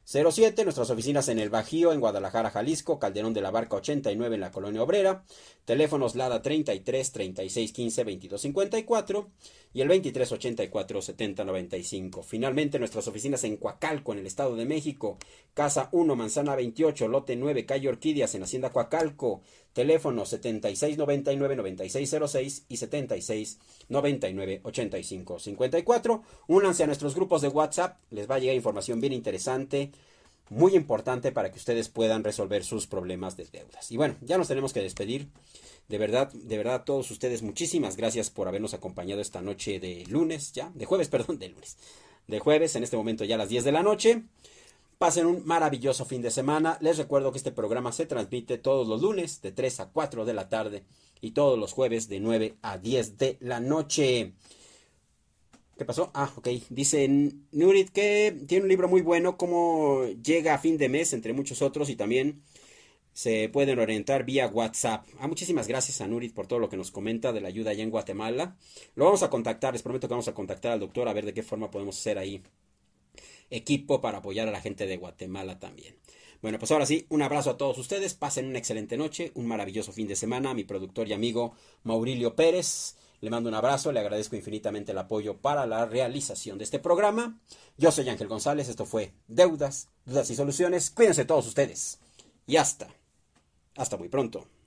07, nuestras oficinas en el Bajío, en Guadalajara, Jalisco, Calderón de la Barca 89 en la Colonia Obrera, teléfonos LADA 33 36 15 22 54 y el 23 84 70 95. Finalmente, nuestras oficinas en Coacalco, en el Estado de México, Casa 1, Manzana 28, Lote 9, Calle Orquídeas, en Hacienda Coacalco, teléfonos 76 99 96 06 y 76 99 85 54. Únanse a nuestros grupos de WhatsApp, les va a llegar información bien interesante, muy importante para que ustedes puedan resolver sus problemas de deudas. Y bueno, ya nos tenemos que despedir. De verdad, todos ustedes, muchísimas gracias por habernos acompañado esta noche de lunes, de jueves, de jueves, en este momento ya a las 10 de la noche. Pasen un maravilloso fin de semana. Les recuerdo que este programa se transmite todos los lunes de 3 a 4 de la tarde y todos los jueves de 9 a 10 de la noche. ¿Qué pasó? Ok. Dice Nurit que tiene un libro muy bueno, Cómo llega a fin de mes, entre muchos otros, y también se pueden orientar vía WhatsApp. Muchísimas gracias a Nurit por todo lo que nos comenta de la ayuda allá en Guatemala. Lo vamos a contactar, les prometo que vamos a contactar al doctor a ver de qué forma podemos hacer ahí equipo para apoyar a la gente de Guatemala también. Bueno, pues ahora sí, un abrazo a todos ustedes, pasen una excelente noche, un maravilloso fin de semana. A mi productor y amigo Maurilio Pérez le mando un abrazo, le agradezco infinitamente el apoyo para la realización de este programa. Yo soy Ángel González, esto fue Deudas, Dudas y Soluciones. Cuídense todos ustedes y hasta muy pronto.